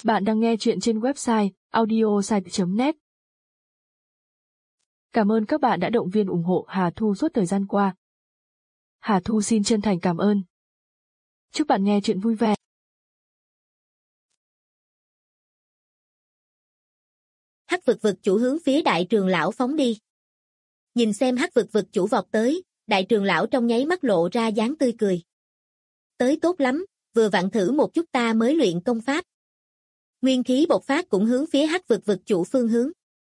Bạn đang nghe chuyện trên website audiosite.net. Cảm ơn các bạn đã động viên ủng hộ Hà Thu suốt thời gian qua. Hà Thu xin chân thành cảm ơn. Chúc bạn nghe chuyện vui vẻ. Hắc vực vực chủ hướng phía đại trường lão phóng đi. Nhìn xem hắc vực vực chủ vọt tới, đại trường lão trong nháy mắt lộ ra dáng tươi cười. Tới tốt lắm, vừa vặn thử một chút ta mới luyện công pháp. Nguyên khí bộc phát cũng hướng phía hắc vực vực chủ phương hướng.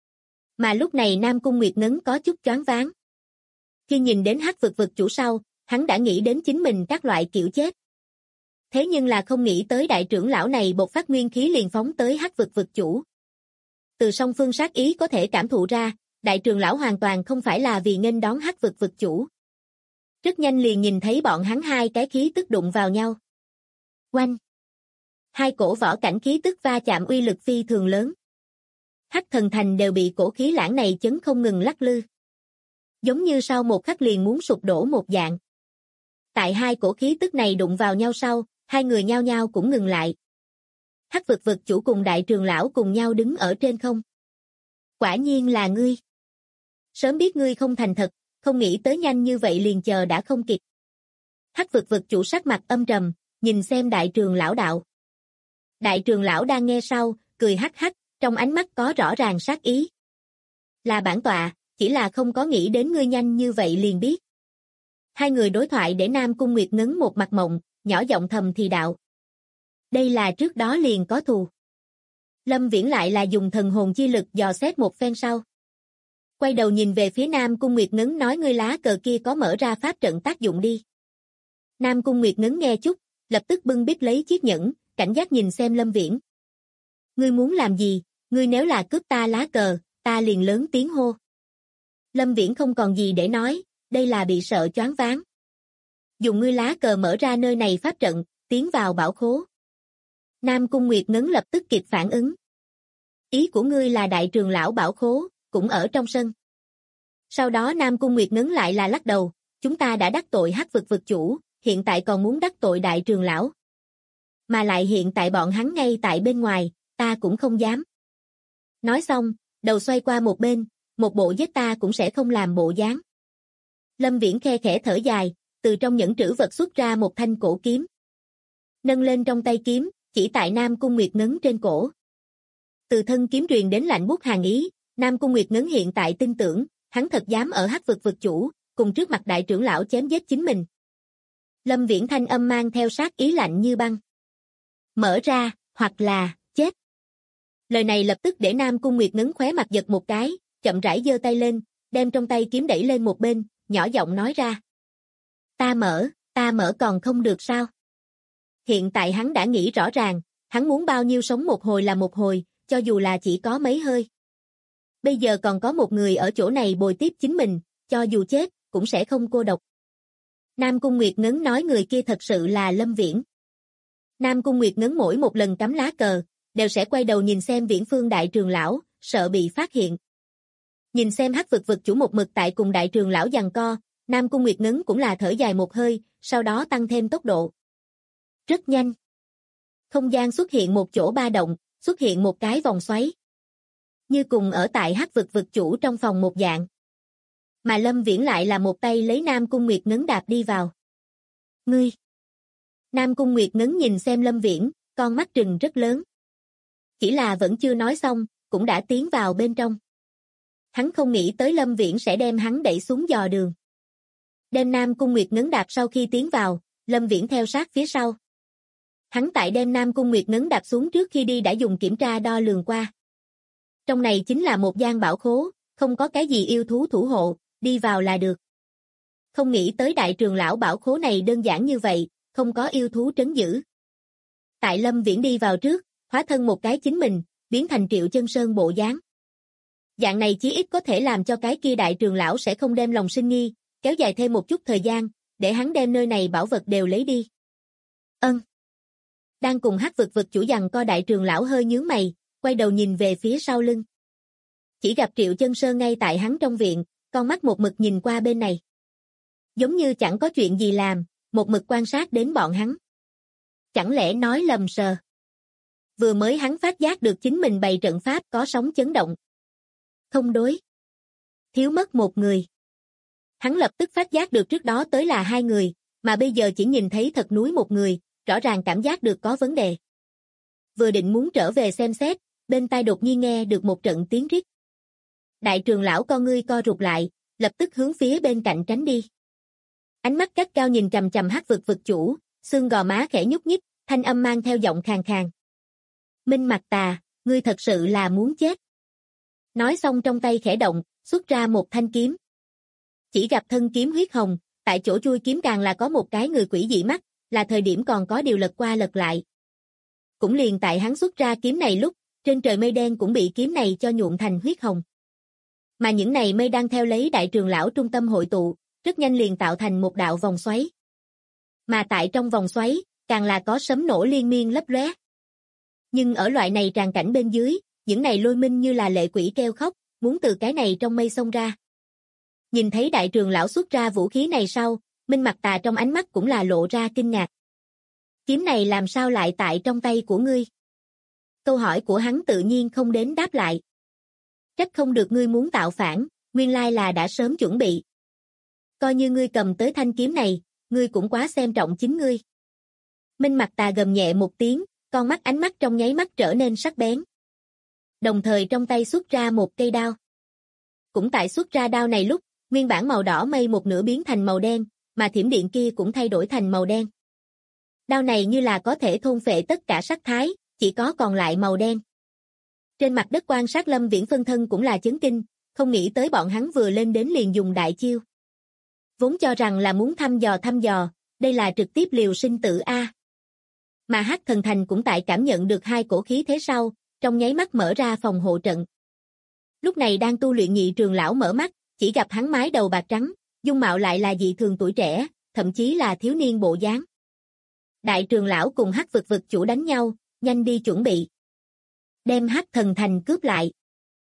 Mà lúc này Nam Cung Nguyệt Ngấn có chút choáng váng. Khi nhìn đến hắc vực vực chủ sau, hắn đã nghĩ đến chính mình các loại kiểu chết. Thế nhưng là không nghĩ tới đại trưởng lão này bộc phát nguyên khí liền phóng tới hắc vực vực chủ. Từ song phương sát ý có thể cảm thụ ra, đại trưởng lão hoàn toàn không phải là vì nghênh đón hắc vực vực chủ. Rất nhanh liền nhìn thấy bọn hắn hai cái khí tức đụng vào nhau. Oanh! Hai cổ võ cảnh khí tức va chạm uy lực phi thường lớn. Hắc thần thành đều bị cổ khí lãng này chấn không ngừng lắc lư. Giống như sau một khắc liền muốn sụp đổ một dạng. Tại hai cổ khí tức này đụng vào nhau sau, hai người nhao nhao cũng ngừng lại. Hắc vực vực chủ cùng đại trường lão cùng nhau đứng ở trên không. Quả nhiên là ngươi. Sớm biết ngươi không thành thật, không nghĩ tới nhanh như vậy liền chờ đã không kịp. Hắc vực vực chủ sắc mặt âm trầm, nhìn xem đại trường lão đạo. Đại trường lão đang nghe sau, cười hắc hắc, trong ánh mắt có rõ ràng sát ý. Là bản tọa, chỉ là không có nghĩ đến ngươi nhanh như vậy liền biết. Hai người đối thoại để Nam Cung Nguyệt Ngấn một mặt mộng, nhỏ giọng thầm thì đạo. Đây là trước đó liền có thù. Lâm Viễn lại là dùng thần hồn chi lực dò xét một phen sau. Quay đầu nhìn về phía Nam Cung Nguyệt Ngấn nói ngươi lá cờ kia có mở ra pháp trận tác dụng đi. Nam Cung Nguyệt Ngấn nghe chút, lập tức bưng bít lấy chiếc nhẫn, cảnh giác nhìn xem Lâm Viễn. Ngươi muốn làm gì, ngươi nếu là cướp ta lá cờ, ta liền lớn tiếng hô. Lâm Viễn không còn gì để nói, đây là bị sợ choáng váng. Dùng ngươi lá cờ mở ra nơi này pháp trận, tiến vào bảo khố. Nam Cung Nguyệt Ngấn lập tức kịp phản ứng. Ý của ngươi là đại trường lão bảo khố, cũng ở trong sân. Sau đó Nam Cung Nguyệt Ngấn lại là lắc đầu, chúng ta đã đắc tội hắc vực vực chủ, hiện tại còn muốn đắc tội đại trường lão. Mà lại hiện tại bọn hắn ngay tại bên ngoài, ta cũng không dám. Nói xong, đầu xoay qua một bên, một bộ giết ta cũng sẽ không làm bộ dáng. Lâm Viễn khe khẽ thở dài, từ trong nhẫn trữ vật xuất ra một thanh cổ kiếm. Nâng lên trong tay kiếm, chỉ tại Nam Cung Nguyệt Ngấn trên cổ. Từ thân kiếm truyền đến lạnh buốt hàn ý, Nam Cung Nguyệt Ngấn hiện tại tin tưởng, hắn thật dám ở hắc vực vực chủ, cùng trước mặt đại trưởng lão chém giết chính mình. Lâm Viễn thanh âm mang theo sát ý lạnh như băng. Mở ra, hoặc là, chết. Lời này lập tức để Nam Cung Nguyệt Ngấn khóe mặt giật một cái, chậm rãi giơ tay lên, đem trong tay kiếm đẩy lên một bên, nhỏ giọng nói ra. Ta mở còn không được sao? Hiện tại hắn đã nghĩ rõ ràng, hắn muốn bao nhiêu sống một hồi là một hồi, cho dù là chỉ có mấy hơi. Bây giờ còn có một người ở chỗ này bồi tiếp chính mình, cho dù chết, cũng sẽ không cô độc. Nam Cung Nguyệt Ngấn nói người kia thật sự là Lâm Viễn. Nam Cung Nguyệt Ngấn mỗi một lần cắm lá cờ, đều sẽ quay đầu nhìn xem Viễn Phương đại trường lão, sợ bị phát hiện. Nhìn xem hắc vực vực chủ một mực tại cùng đại trường lão giằng co, Nam Cung Nguyệt Ngấn cũng là thở dài một hơi, sau đó tăng thêm tốc độ. Rất nhanh. Không gian xuất hiện một chỗ ba động, xuất hiện một cái vòng xoáy. Như cùng ở tại hắc vực vực chủ trong phòng một dạng. Mà Lâm Viễn lại là một tay lấy Nam Cung Nguyệt Ngấn đạp đi vào. Ngươi! Nam Cung Nguyệt Ngấn nhìn xem Lâm Viễn, con mắt trừng rất lớn. Chỉ là vẫn chưa nói xong, cũng đã tiến vào bên trong. Hắn không nghĩ tới Lâm Viễn sẽ đem hắn đẩy xuống dò đường. Đem Nam Cung Nguyệt Ngấn đạp sau khi tiến vào, Lâm Viễn theo sát phía sau. Hắn tại đem Nam Cung Nguyệt Ngấn đạp xuống trước khi đi đã dùng kiểm tra đo lường qua. Trong này chính là một gian bảo khố, không có cái gì yêu thú thủ hộ, đi vào là được. Không nghĩ tới đại trường lão bảo khố này đơn giản như vậy, không có yêu thú trấn giữ. Tại Lâm Viễn đi vào trước, hóa thân một cái chính mình, biến thành Triệu Chân Sơn bộ dáng. Dạng này chí ít có thể làm cho cái kia đại trường lão sẽ không đem lòng sinh nghi, kéo dài thêm một chút thời gian, để hắn đem nơi này bảo vật đều lấy đi. Đang cùng hắc vực vực chủ giằng co đại trường lão hơi nhướng mày, quay đầu nhìn về phía sau lưng. Chỉ gặp Triệu Chân Sơn ngay tại hắn trong viện, con mắt một mực nhìn qua bên này. Giống như chẳng có chuyện gì làm, một mực quan sát đến bọn hắn. Chẳng lẽ nói lầm sờ. vừa mới hắn phát giác được chính mình bày trận pháp có sóng chấn động. Không đối. Thiếu mất một người. Hắn lập tức phát giác được trước đó tới là hai người, mà bây giờ chỉ nhìn thấy thật núi một người, rõ ràng cảm giác được có vấn đề. Vừa định muốn trở về xem xét, bên tai đột nhiên nghe được một trận tiếng rít. Đại trưởng lão con ngươi co rụt lại, lập tức hướng phía bên cạnh tránh đi. Ánh mắt gắt cao nhìn chằm chằm Hắc vực vực chủ, xương gò má khẽ nhúc nhích, thanh âm mang theo giọng khàn khàn. Minh Mặc Tà, ngươi thật sự là muốn chết. Nói xong trong tay khẽ động, xuất ra một thanh kiếm. Chỉ gặp thân kiếm huyết hồng, tại chỗ chui kiếm càng là có một cái người quỷ dị mắt, là thời điểm còn có điều lật qua lật lại. Cũng liền tại hắn xuất ra kiếm này lúc, trên trời mây đen cũng bị kiếm này cho nhuộm thành huyết hồng. Mà những này mây đang theo lấy đại trưởng lão trung tâm hội tụ, rất nhanh liền tạo thành một đạo vòng xoáy. Mà tại trong vòng xoáy, càng là có sấm nổ liên miên lấp lóe. Nhưng ở loại này tràn cảnh bên dưới, những này lôi minh như là lệ quỷ kêu khóc, muốn từ cái này trong mây xông ra. Nhìn thấy đại trưởng lão xuất ra vũ khí này sau, Minh Mặc Tà trong ánh mắt cũng là lộ ra kinh ngạc. Kiếm này làm sao lại tại trong tay của ngươi? Câu hỏi của hắn tự nhiên không đến đáp lại. Trách không được ngươi muốn tạo phản, nguyên lai là đã sớm chuẩn bị. Coi như ngươi cầm tới thanh kiếm này, ngươi cũng quá xem trọng chính ngươi. Minh Mặc Tà gầm nhẹ một tiếng, con mắt ánh mắt trong nháy mắt trở nên sắc bén. Đồng thời trong tay xuất ra một cây đao. Cũng tại xuất ra đao này lúc, nguyên bản màu đỏ mây một nửa biến thành màu đen, mà thiểm điện kia cũng thay đổi thành màu đen. Đao này như là có thể thôn phệ tất cả sắc thái, chỉ có còn lại màu đen. Trên mặt đất quan sát Lâm Viễn phân thân cũng là chấn kinh, không nghĩ tới bọn hắn vừa lên đến liền dùng đại chiêu. Vốn cho rằng là muốn thăm dò, đây là trực tiếp liều sinh tử A. Mà Hắc Thần Thành cũng tại cảm nhận được hai cổ khí thế sau, trong nháy mắt mở ra phòng hộ trận. Lúc này đang tu luyện nhị trường lão mở mắt, chỉ gặp hắn mái đầu bạc trắng, dung mạo lại là dị thường tuổi trẻ, thậm chí là thiếu niên bộ dáng. Đại trường lão cùng Hắc vực vực chủ đánh nhau, nhanh đi chuẩn bị. Đem Hắc Thần Thành cướp lại.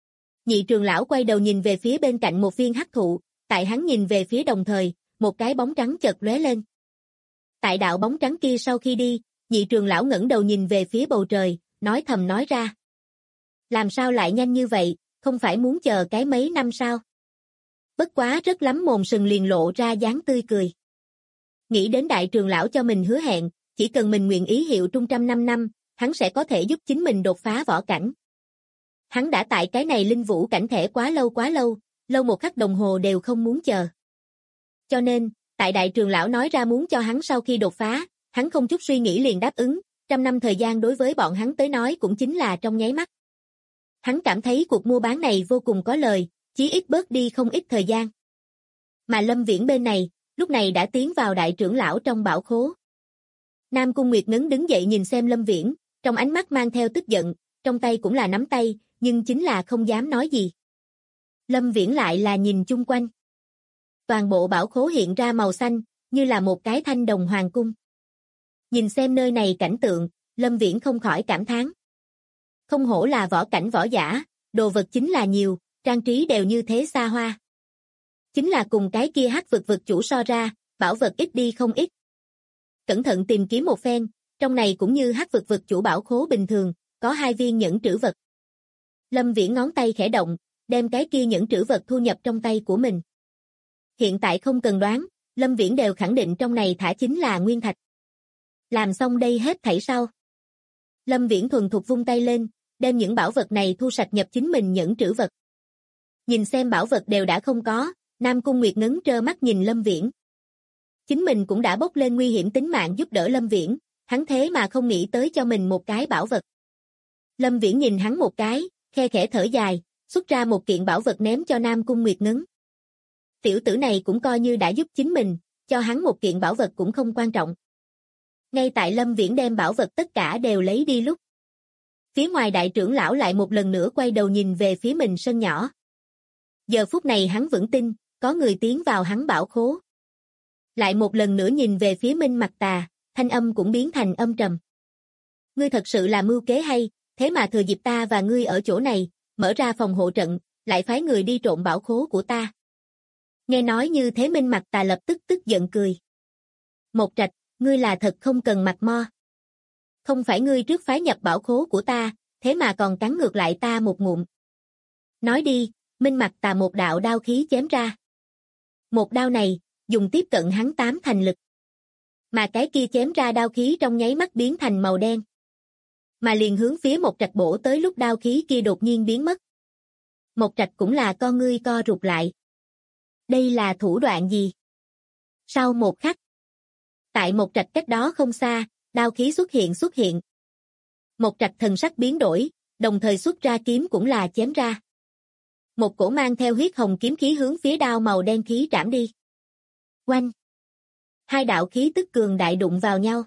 Nhị trường lão quay đầu nhìn về phía bên cạnh một viên hắc thụ, tại hắn nhìn về phía đồng thời, một cái bóng trắng chợt lóe lên. Tại đạo bóng trắng kia sau khi đi, nhị trường lão ngẩng đầu nhìn về phía bầu trời, nói thầm nói ra. Làm sao lại nhanh như vậy, không phải muốn chờ cái mấy năm sao? Bất quá rất lắm mồm sừng liền lộ ra dáng tươi cười. Nghĩ đến đại trường lão cho mình hứa hẹn, chỉ cần mình nguyện ý hiệu trung 105 năm, hắn sẽ có thể giúp chính mình đột phá võ cảnh. Hắn đã tại cái này linh vũ cảnh thể quá lâu, lâu một khắc đồng hồ đều không muốn chờ. Cho nên, tại đại trường lão nói ra muốn cho hắn sau khi đột phá, hắn không chút suy nghĩ liền đáp ứng, 100 năm thời gian đối với bọn hắn tới nói cũng chính là trong nháy mắt. Hắn cảm thấy cuộc mua bán này vô cùng có lời, chí ít bớt đi không ít thời gian. Mà Lâm Viễn bên này, lúc này đã tiến vào đại trưởng lão trong bảo khố. Nam Cung Nguyệt Ngấn đứng dậy nhìn xem Lâm Viễn, trong ánh mắt mang theo tức giận, trong tay cũng là nắm tay, nhưng chính là không dám nói gì. Lâm Viễn lại là nhìn chung quanh. Toàn bộ bảo khố hiện ra màu xanh, như là một cái thanh đồng hoàng cung. Nhìn xem nơi này cảnh tượng, Lâm Viễn không khỏi cảm thán. Không hổ là võ cảnh võ giả, đồ vật chính là nhiều, trang trí đều như thế xa hoa. Chính là cùng cái kia Hắc vực vực chủ so ra, bảo vật ít đi không ít. Cẩn thận tìm kiếm một phen, trong này cũng như Hắc vực vực chủ bảo khố bình thường, có 2 viên nhẫn trữ vật. Lâm Viễn ngón tay khẽ động, đem cái kia nhẫn trữ vật thu nhập trong tay của mình. Hiện tại không cần đoán, Lâm Viễn đều khẳng định trong này thả chính là nguyên thạch. Làm xong đây hết thảy sau. Lâm Viễn thuần thục vung tay lên, đem những bảo vật này thu sạch nhập chính mình nhẫn trữ vật. Nhìn xem bảo vật đều đã không có, Nam Cung Nguyệt Ngấn trơ mắt nhìn Lâm Viễn. Chính mình cũng đã bốc lên nguy hiểm tính mạng giúp đỡ Lâm Viễn, hắn thế mà không nghĩ tới cho mình một cái bảo vật. Lâm Viễn nhìn hắn một cái, khe khẽ thở dài, xuất ra một kiện bảo vật ném cho Nam Cung Nguyệt Ngấn. Tiểu tử này cũng coi như đã giúp chính mình, cho hắn một kiện bảo vật cũng không quan trọng. Ngay tại Lâm Viễn đem bảo vật tất cả đều lấy đi lúc. Phía ngoài đại trưởng lão lại một lần nữa quay đầu nhìn về phía mình sân nhỏ. Giờ phút này hắn vững tin, có người tiến vào hắn bảo khố. Lại một lần nữa nhìn về phía Minh Mặc Tà, thanh âm cũng biến thành âm trầm. Ngươi thật sự là mưu kế hay, thế mà thừa dịp ta và ngươi ở chỗ này, mở ra phòng hộ trận, lại phái người đi trộm bảo khố của ta. Nghe nói như thế Minh Mặc Tà lập tức tức giận cười. Một Trạch, ngươi là thật không cần mặt mo. Không phải ngươi trước phái nhập bảo khố của ta, thế mà còn cắn ngược lại ta một ngụm. Nói đi, Minh Mặc Tà một đạo đao khí chém ra. Một đao này, dùng tiếp cận hắn 8 thành lực. Mà cái kia chém ra đao khí trong nháy mắt biến thành màu đen. Mà liền hướng phía Mộc Trạch bổ tới lúc đao khí kia đột nhiên biến mất. Mộc Trạch cũng là con ngươi co rụt lại. Đây là thủ đoạn gì? Sau một khắc, tại Mộc Trạch cách đó không xa, đao khí xuất hiện. Mộc Trạch thần sắc biến đổi, đồng thời xuất ra kiếm cũng là chém ra. Một cổ mang theo huyết hồng kiếm khí hướng phía đao màu đen khí trảm đi. Oanh! Hai đạo khí tức cường đại đụng vào nhau.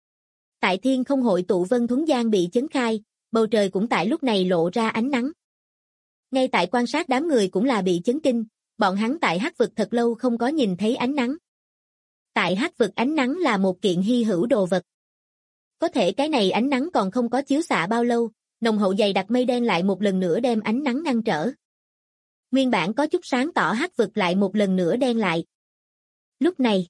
Tại thiên không hội tụ vân thuấn gian bị chấn khai, bầu trời cũng tại lúc này lộ ra ánh nắng. Ngay tại quan sát đám người cũng là bị chấn kinh, bọn hắn tại hắc vực thật lâu không có nhìn thấy ánh nắng. Tại hắc vực ánh nắng là một kiện hy hữu đồ vật. Có thể cái này ánh nắng còn không có chiếu xạ bao lâu, nồng hậu dày đặc mây đen lại một lần nữa đem ánh nắng ngăn trở. Nguyên bản có chút sáng tỏ hắc vực lại một lần nữa đen lại. Lúc này,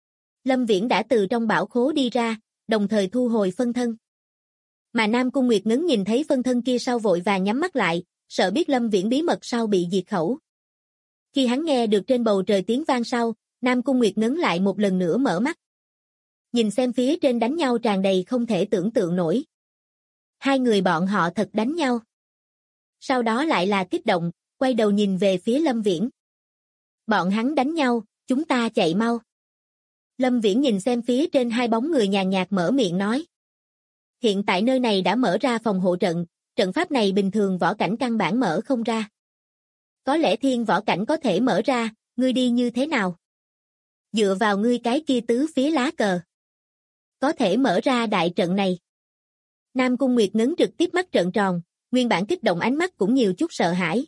Lâm Viễn đã từ trong bảo khố đi ra, đồng thời thu hồi phân thân. Mà Nam Cung Nguyệt Ngấn nhìn thấy phân thân kia sau vội vàng nhắm mắt lại, sợ biết Lâm Viễn bí mật sau bị diệt khẩu. Khi hắn nghe được trên bầu trời tiếng vang sau, Nam Cung Nguyệt Ngấn lại một lần nữa mở mắt. Nhìn xem phía trên đánh nhau tràn đầy không thể tưởng tượng nổi. Hai người bọn họ thật đánh nhau. Sau đó lại là kích động, quay đầu nhìn về phía Lâm Viễn. Bọn hắn đánh nhau, chúng ta chạy mau. Lâm Viễn nhìn xem phía trên hai bóng người nhàn nhạt mở miệng nói. Hiện tại nơi này đã mở ra phòng hộ trận, trận pháp này bình thường võ cảnh căn bản mở không ra. Có lẽ thiên võ cảnh có thể mở ra, ngươi đi như thế nào? Dựa vào ngươi cái kia tứ phía lá cờ. Có thể mở ra đại trận này. Nam Cung Nguyệt Ngấn trực tiếp mắt trợn tròn, nguyên bản kích động ánh mắt cũng nhiều chút sợ hãi.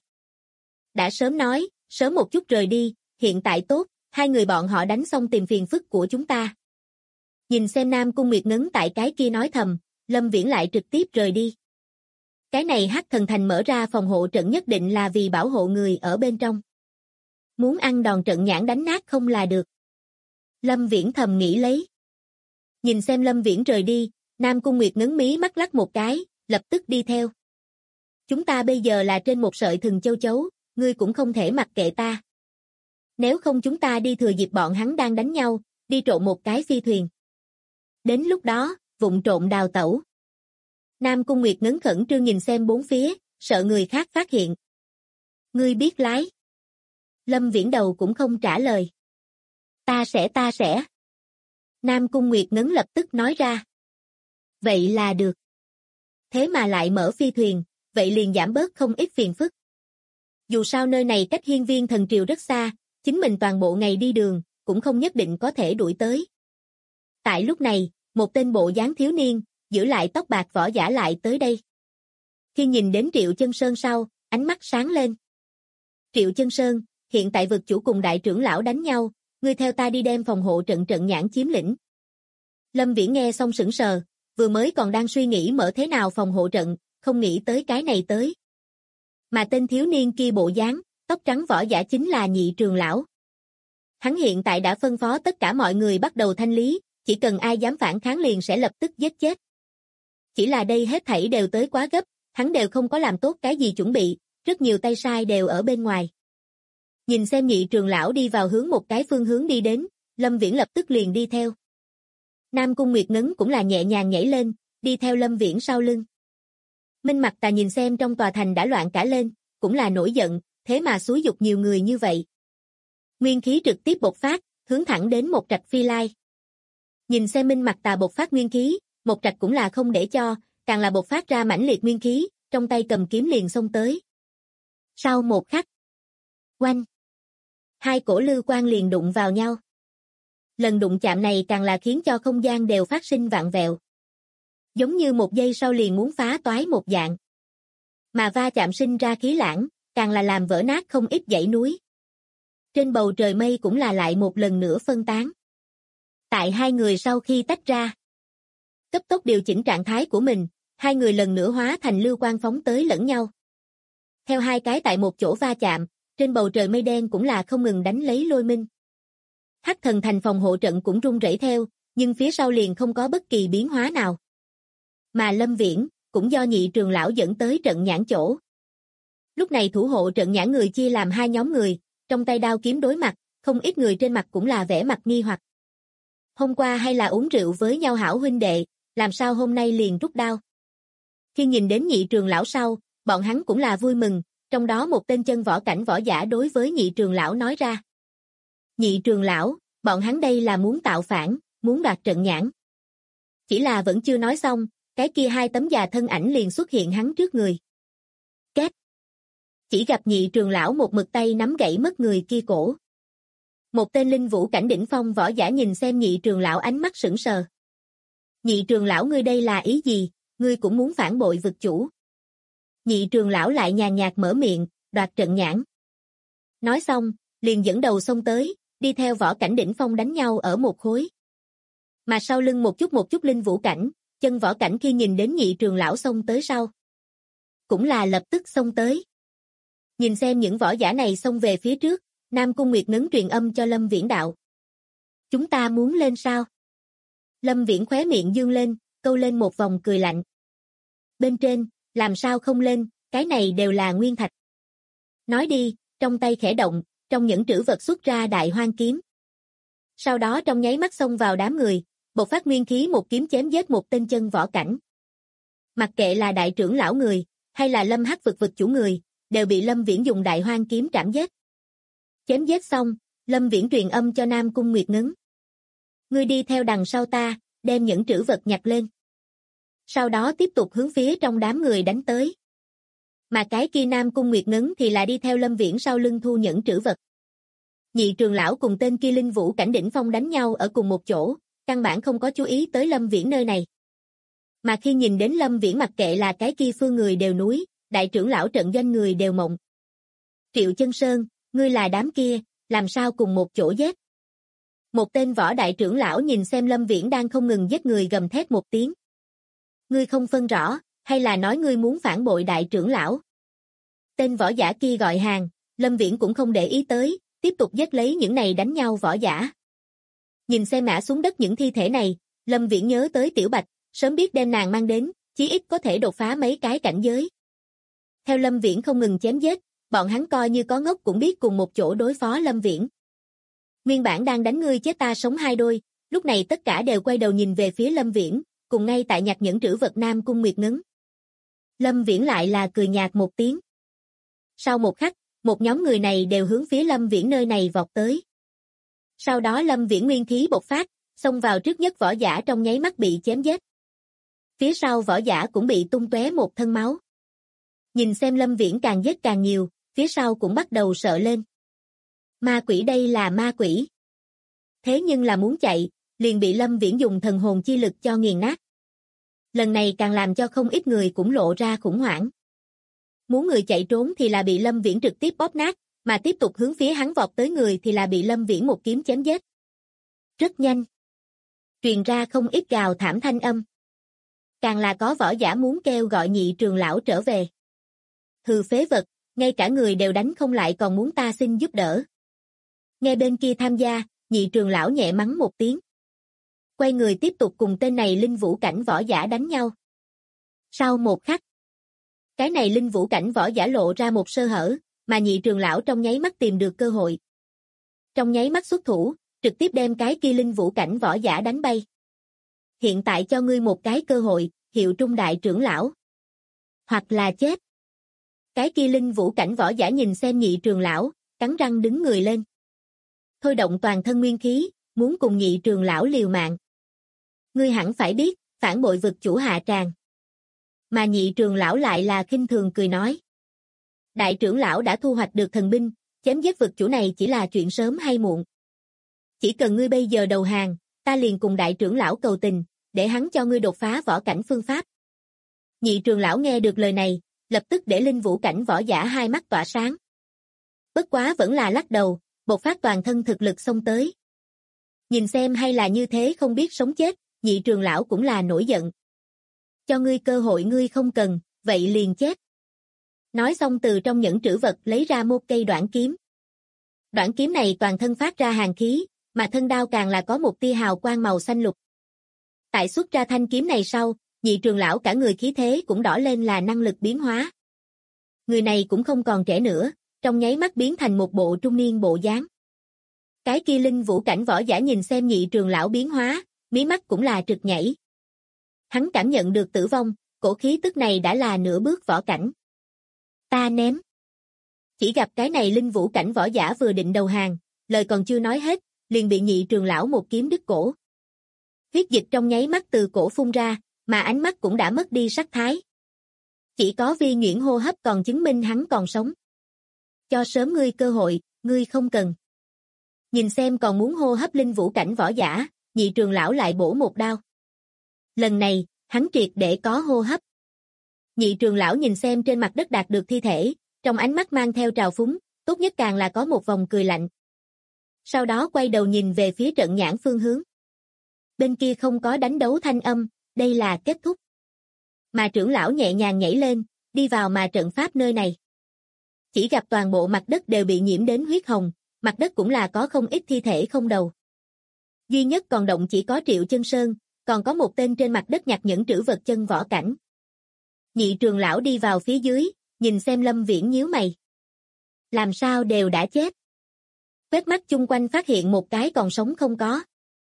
Đã sớm nói, sớm một chút rời đi, hiện tại tốt, hai người bọn họ đánh xong tìm phiền phức của chúng ta. Nhìn xem Nam Cung Nguyệt Ngấn tại cái kia nói thầm, Lâm Viễn lại trực tiếp rời đi. Cái này Hắc Thần Thành mở ra phòng hộ trận nhất định là vì bảo hộ người ở bên trong. Muốn ăn đòn trận nhãn đánh nát không là được. Lâm Viễn thầm nghĩ lấy. Nhìn xem Lâm Viễn rời đi, Nam Cung Nguyệt Ngấn mí mắt lắc một cái, lập tức đi theo. Chúng ta bây giờ là trên một sợi thừng châu chấu, ngươi cũng không thể mặc kệ ta. Nếu không chúng ta đi thừa dịp bọn hắn đang đánh nhau, đi trộm một cái phi thuyền. Đến lúc đó, vụng trộm đào tẩu. Nam Cung Nguyệt Ngấn khẩn trương nhìn xem bốn phía, sợ người khác phát hiện. Ngươi biết lái. Lâm Viễn đầu cũng không trả lời. Ta sẽ. Nam Cung Nguyệt Ngấn lập tức nói ra. Vậy là được. Thế mà lại mở phi thuyền, vậy liền giảm bớt không ít phiền phức. Dù sao nơi này cách Hiên Viên Thần Triều rất xa, chính mình toàn bộ ngày đi đường, cũng không nhất định có thể đuổi tới. Tại lúc này, một tên bộ dáng thiếu niên, giữ lại tóc bạc võ giả lại tới đây. Khi nhìn đến Triệu Chân Sơn sau, ánh mắt sáng lên. Triệu Chân Sơn, hiện tại vực chủ cùng đại trưởng lão đánh nhau, ngươi theo ta đi đem phòng hộ trận nhãn chiếm lĩnh. Lâm Viễn nghe xong sững sờ, vừa mới còn đang suy nghĩ mở thế nào phòng hộ trận, không nghĩ tới cái này tới. Mà tên thiếu niên kia bộ dáng, tóc trắng võ giả chính là Nhị trưởng lão. Hắn hiện tại đã phân phó tất cả mọi người bắt đầu thanh lý, chỉ cần ai dám phản kháng liền sẽ lập tức giết chết. Chỉ là đây hết thảy đều tới quá gấp, hắn đều không có làm tốt cái gì chuẩn bị, rất nhiều tay sai đều ở bên ngoài. Nhìn xem Nhị trưởng lão đi vào hướng một cái phương hướng đi đến, Lâm Viễn lập tức liền đi theo. Nam Cung Nguyệt Ngấn cũng là nhẹ nhàng nhảy lên, đi theo Lâm Viễn sau lưng. Minh Mặc Tà nhìn xem trong tòa thành đã loạn cả lên, cũng là nổi giận, thế mà xúi giục nhiều người như vậy. Nguyên khí trực tiếp bộc phát, hướng thẳng đến Mộc Trạch phi lai. Nhìn xem Minh Mặc Tà bộc phát nguyên khí, Mộc Trạch cũng là không để cho, càng là bộc phát ra mãnh liệt nguyên khí, trong tay cầm kiếm liền xông tới. Sau một khắc, oanh, hai cổ lưu quang liền đụng vào nhau. Lần đụng chạm này càng là khiến cho không gian đều phát sinh vạn vẹo. Giống như một giây sau liền muốn phá toái một dạng. Mà va chạm sinh ra khí lãng, càng là làm vỡ nát không ít dãy núi. Trên bầu trời mây cũng là lại một lần nữa phân tán. Tại hai người sau khi tách ra, cấp tốc điều chỉnh trạng thái của mình, hai người lần nữa hóa thành lưu quang phóng tới lẫn nhau. Theo hai cái tại một chỗ va chạm, trên bầu trời mây đen cũng là không ngừng đánh lấy lôi minh. Hắc Thần Thành phòng hộ trận cũng rung rẩy theo, nhưng phía sau liền không có bất kỳ biến hóa nào. Mà Lâm Viễn, cũng do nhị trường lão dẫn tới trận nhãn chỗ. Lúc này thủ hộ trận nhãn người chia làm hai nhóm người, trong tay đao kiếm đối mặt, không ít người trên mặt cũng là vẻ mặt nghi hoặc. Hôm qua hay là uống rượu với nhau hảo huynh đệ, làm sao hôm nay liền rút đao? Khi nhìn đến nhị trường lão sau, bọn hắn cũng là vui mừng, trong đó một tên chân võ cảnh võ giả đối với nhị trường lão nói ra. Nhị trường lão, bọn hắn đây là muốn tạo phản, muốn đoạt trận nhãn. Chỉ là vẫn chưa nói xong, cái kia hai tấm già thân ảnh liền xuất hiện hắn trước người. Két. Chỉ gặp nhị trường lão một mực tay nắm gãy mất người kia cổ. Một tên linh vũ cảnh đỉnh phong võ giả nhìn xem nhị trường lão ánh mắt sững sờ. Nhị trường lão ngươi đây là ý gì, ngươi cũng muốn phản bội vực chủ. Nhị trường lão lại nhàn nhạt mở miệng, đoạt trận nhãn. Nói xong, liền dẫn đầu xông tới, đi theo võ cảnh đỉnh phong đánh nhau ở một khối. Mà sau lưng một chút linh vũ cảnh, chân võ cảnh khi nhìn đến nhị trường lão xông tới sau. Cũng là lập tức xông tới. Nhìn xem những võ giả này xông về phía trước, Nam Cung Nguyệt Ngấn truyền âm cho Lâm Viễn đạo. Chúng ta muốn lên sao? Lâm Viễn khóe miệng dương lên, câu lên một vòng cười lạnh. Bên trên, làm sao không lên, cái này đều là nguyên thạch. Nói đi, trong tay khẽ động, trong những trữ vật xuất ra đại hoang kiếm. Sau đó trong nháy mắt xông vào đám người, bộc phát nguyên khí một kiếm chém giết một tên chân võ cảnh. Mặc kệ là đại trưởng lão người, hay là Lâm Hắc vực chủ người, đều bị Lâm Viễn dùng đại hoang kiếm trảm giết. Chém giết xong, Lâm Viễn truyền âm cho Nam Cung Nguyệt Ngấn. Ngươi đi theo đằng sau ta, đem những trữ vật nhặt lên. Sau đó tiếp tục hướng phía trong đám người đánh tới. Mà cái kia Nam Cung Nguyệt Ngấn thì là đi theo Lâm Viễn sau lưng thu những trữ vật. Nhị trường lão cùng tên kia linh vũ cảnh đỉnh phong đánh nhau ở cùng một chỗ, căn bản không có chú ý tới Lâm Viễn nơi này. Mà khi nhìn đến Lâm Viễn mặc kệ là cái kia phương người đều núi, đại trưởng lão trận doanh người đều mộng. Triệu Chân Sơn, ngươi là đám kia, làm sao cùng một chỗ giết? Một tên võ đại trưởng lão nhìn xem Lâm Viễn đang không ngừng giết người gầm thét một tiếng. Ngươi không phân rõ, hay là nói ngươi muốn phản bội đại trưởng lão? Tên võ giả kia gọi hàng, Lâm Viễn cũng không để ý tới, tiếp tục giết lấy những này đánh nhau võ giả. Nhìn xem ngã xuống đất những thi thể này, Lâm Viễn nhớ tới Tiểu Bạch, sớm biết đem nàng mang đến, chí ít có thể đột phá mấy cái cảnh giới. Theo Lâm Viễn không ngừng chém giết, bọn hắn coi như có ngốc cũng biết cùng một chỗ đối phó Lâm Viễn. Nguyên bản đang đánh ngươi chết ta sống hai đôi, lúc này tất cả đều quay đầu nhìn về phía Lâm Viễn, cùng ngay tại nhặt những trữ vật Nam Cung Nguyệt Ngấn. Lâm Viễn lại là cười nhạt một tiếng. Sau một khắc, một nhóm người này đều hướng phía Lâm Viễn nơi này vọt tới. Sau đó Lâm Viễn nguyên khí bộc phát, xông vào trước nhất võ giả trong nháy mắt bị chém giết. Phía sau võ giả cũng bị tung tóe một thân máu. Nhìn xem Lâm Viễn càng giết càng nhiều, phía sau cũng bắt đầu sợ lên. Ma quỷ đây là ma quỷ. Thế nhưng là muốn chạy, liền bị Lâm Viễn dùng thần hồn chi lực cho nghiền nát. Lần này càng làm cho không ít người cũng lộ ra khủng hoảng. Muốn người chạy trốn thì là bị Lâm Viễn trực tiếp bóp nát, mà tiếp tục hướng phía hắn vọt tới người thì là bị Lâm Viễn một kiếm chém giết. Rất nhanh. Truyền ra không ít gào thảm thanh âm. Càng là có võ giả muốn kêu gọi nhị trường lão trở về. Hừ phế vật, ngay cả người đều đánh không lại còn muốn ta xin giúp đỡ. Nghe bên kia tham gia, nhị trường lão nhẹ mắng một tiếng. Quay người tiếp tục cùng tên này linh vũ cảnh võ giả đánh nhau. Sau một khắc, cái này linh vũ cảnh võ giả lộ ra một sơ hở, mà nhị trường lão trong nháy mắt tìm được cơ hội. Trong nháy mắt xuất thủ, trực tiếp đem cái kia linh vũ cảnh võ giả đánh bay. Hiện tại cho ngươi một cái cơ hội, hiệu trung đại trưởng lão. Hoặc là chết. Cái kia linh vũ cảnh võ giả nhìn xem nhị trường lão, cắn răng đứng người lên. Thôi động toàn thân nguyên khí, muốn cùng nhị trường lão liều mạng. Ngươi hẳn phải biết, phản bội vực chủ hạ tràng. Mà nhị trường lão lại là khinh thường cười nói. Đại trưởng lão đã thu hoạch được thần binh, chém giết vực chủ này chỉ là chuyện sớm hay muộn. Chỉ cần ngươi bây giờ đầu hàng, ta liền cùng đại trưởng lão cầu tình, để hắn cho ngươi đột phá võ cảnh phương pháp. Nhị trường lão nghe được lời này, lập tức để linh vũ cảnh võ giả hai mắt tỏa sáng. Bất quá vẫn là lắc đầu, bộc phát toàn thân thực lực xông tới. Nhìn xem hay là như thế không biết sống chết, nhị trường lão cũng là nổi giận. Cho ngươi cơ hội ngươi không cần, vậy liền chết. Nói xong từ trong nhẫn trữ vật lấy ra một cây đoản kiếm. Đoản kiếm này toàn thân phát ra hàn khí, mà thân đao càng là có một tia hào quang màu xanh lục. Tại xuất ra thanh kiếm này sau, Nhị trưởng lão cả người khí thế cũng đỏ lên là năng lực biến hóa. Người này cũng không còn trẻ nữa, trong nháy mắt biến thành một bộ trung niên bộ dáng. Cái kia linh vũ cảnh võ giả nhìn xem nhị trưởng lão biến hóa, mí mắt cũng là trực nhảy. Hắn cảm nhận được tử vong, cổ khí tức này đã là nửa bước võ cảnh. Ta ném. Chỉ gặp cái này linh vũ cảnh võ giả vừa định đầu hàng, lời còn chưa nói hết, liền bị nhị trưởng lão một kiếm đứt cổ. Huyết dịch trong nháy mắt từ cổ phun ra, mà ánh mắt cũng đã mất đi sắc thái. Chỉ có vi nhuyễn hô hấp còn chứng minh hắn còn sống. Cho sớm ngươi cơ hội, ngươi không cần. Nhìn xem còn muốn hô hấp linh vũ cảnh võ giả, nhị trưởng lão lại bổ một đao. Lần này, hắn triệt để có hô hấp. Nhị trưởng lão nhìn xem trên mặt đất đạt được thi thể, trong ánh mắt mang theo trào phúng, tốt nhất càng là có một vòng cười lạnh. Sau đó quay đầu nhìn về phía trận nhãn phương hướng. Bên kia không có đánh đấu thanh âm, đây là kết thúc. Mà trưởng lão nhẹ nhàng nhảy lên, đi vào mà trận pháp nơi này. Chỉ gặp toàn bộ mặt đất đều bị nhiễm đến huyết hồng, mặt đất cũng là có không ít thi thể không đầu. Duy nhất còn động chỉ có Triệu Chân Sơn, còn có một tên trên mặt đất nhặt những trữ vật chân võ cảnh. Nhị trưởng lão đi vào phía dưới, nhìn xem Lâm Viễn nhíu mày. Làm sao đều đã chết? Quét mắt chung quanh phát hiện một cái còn sống không có.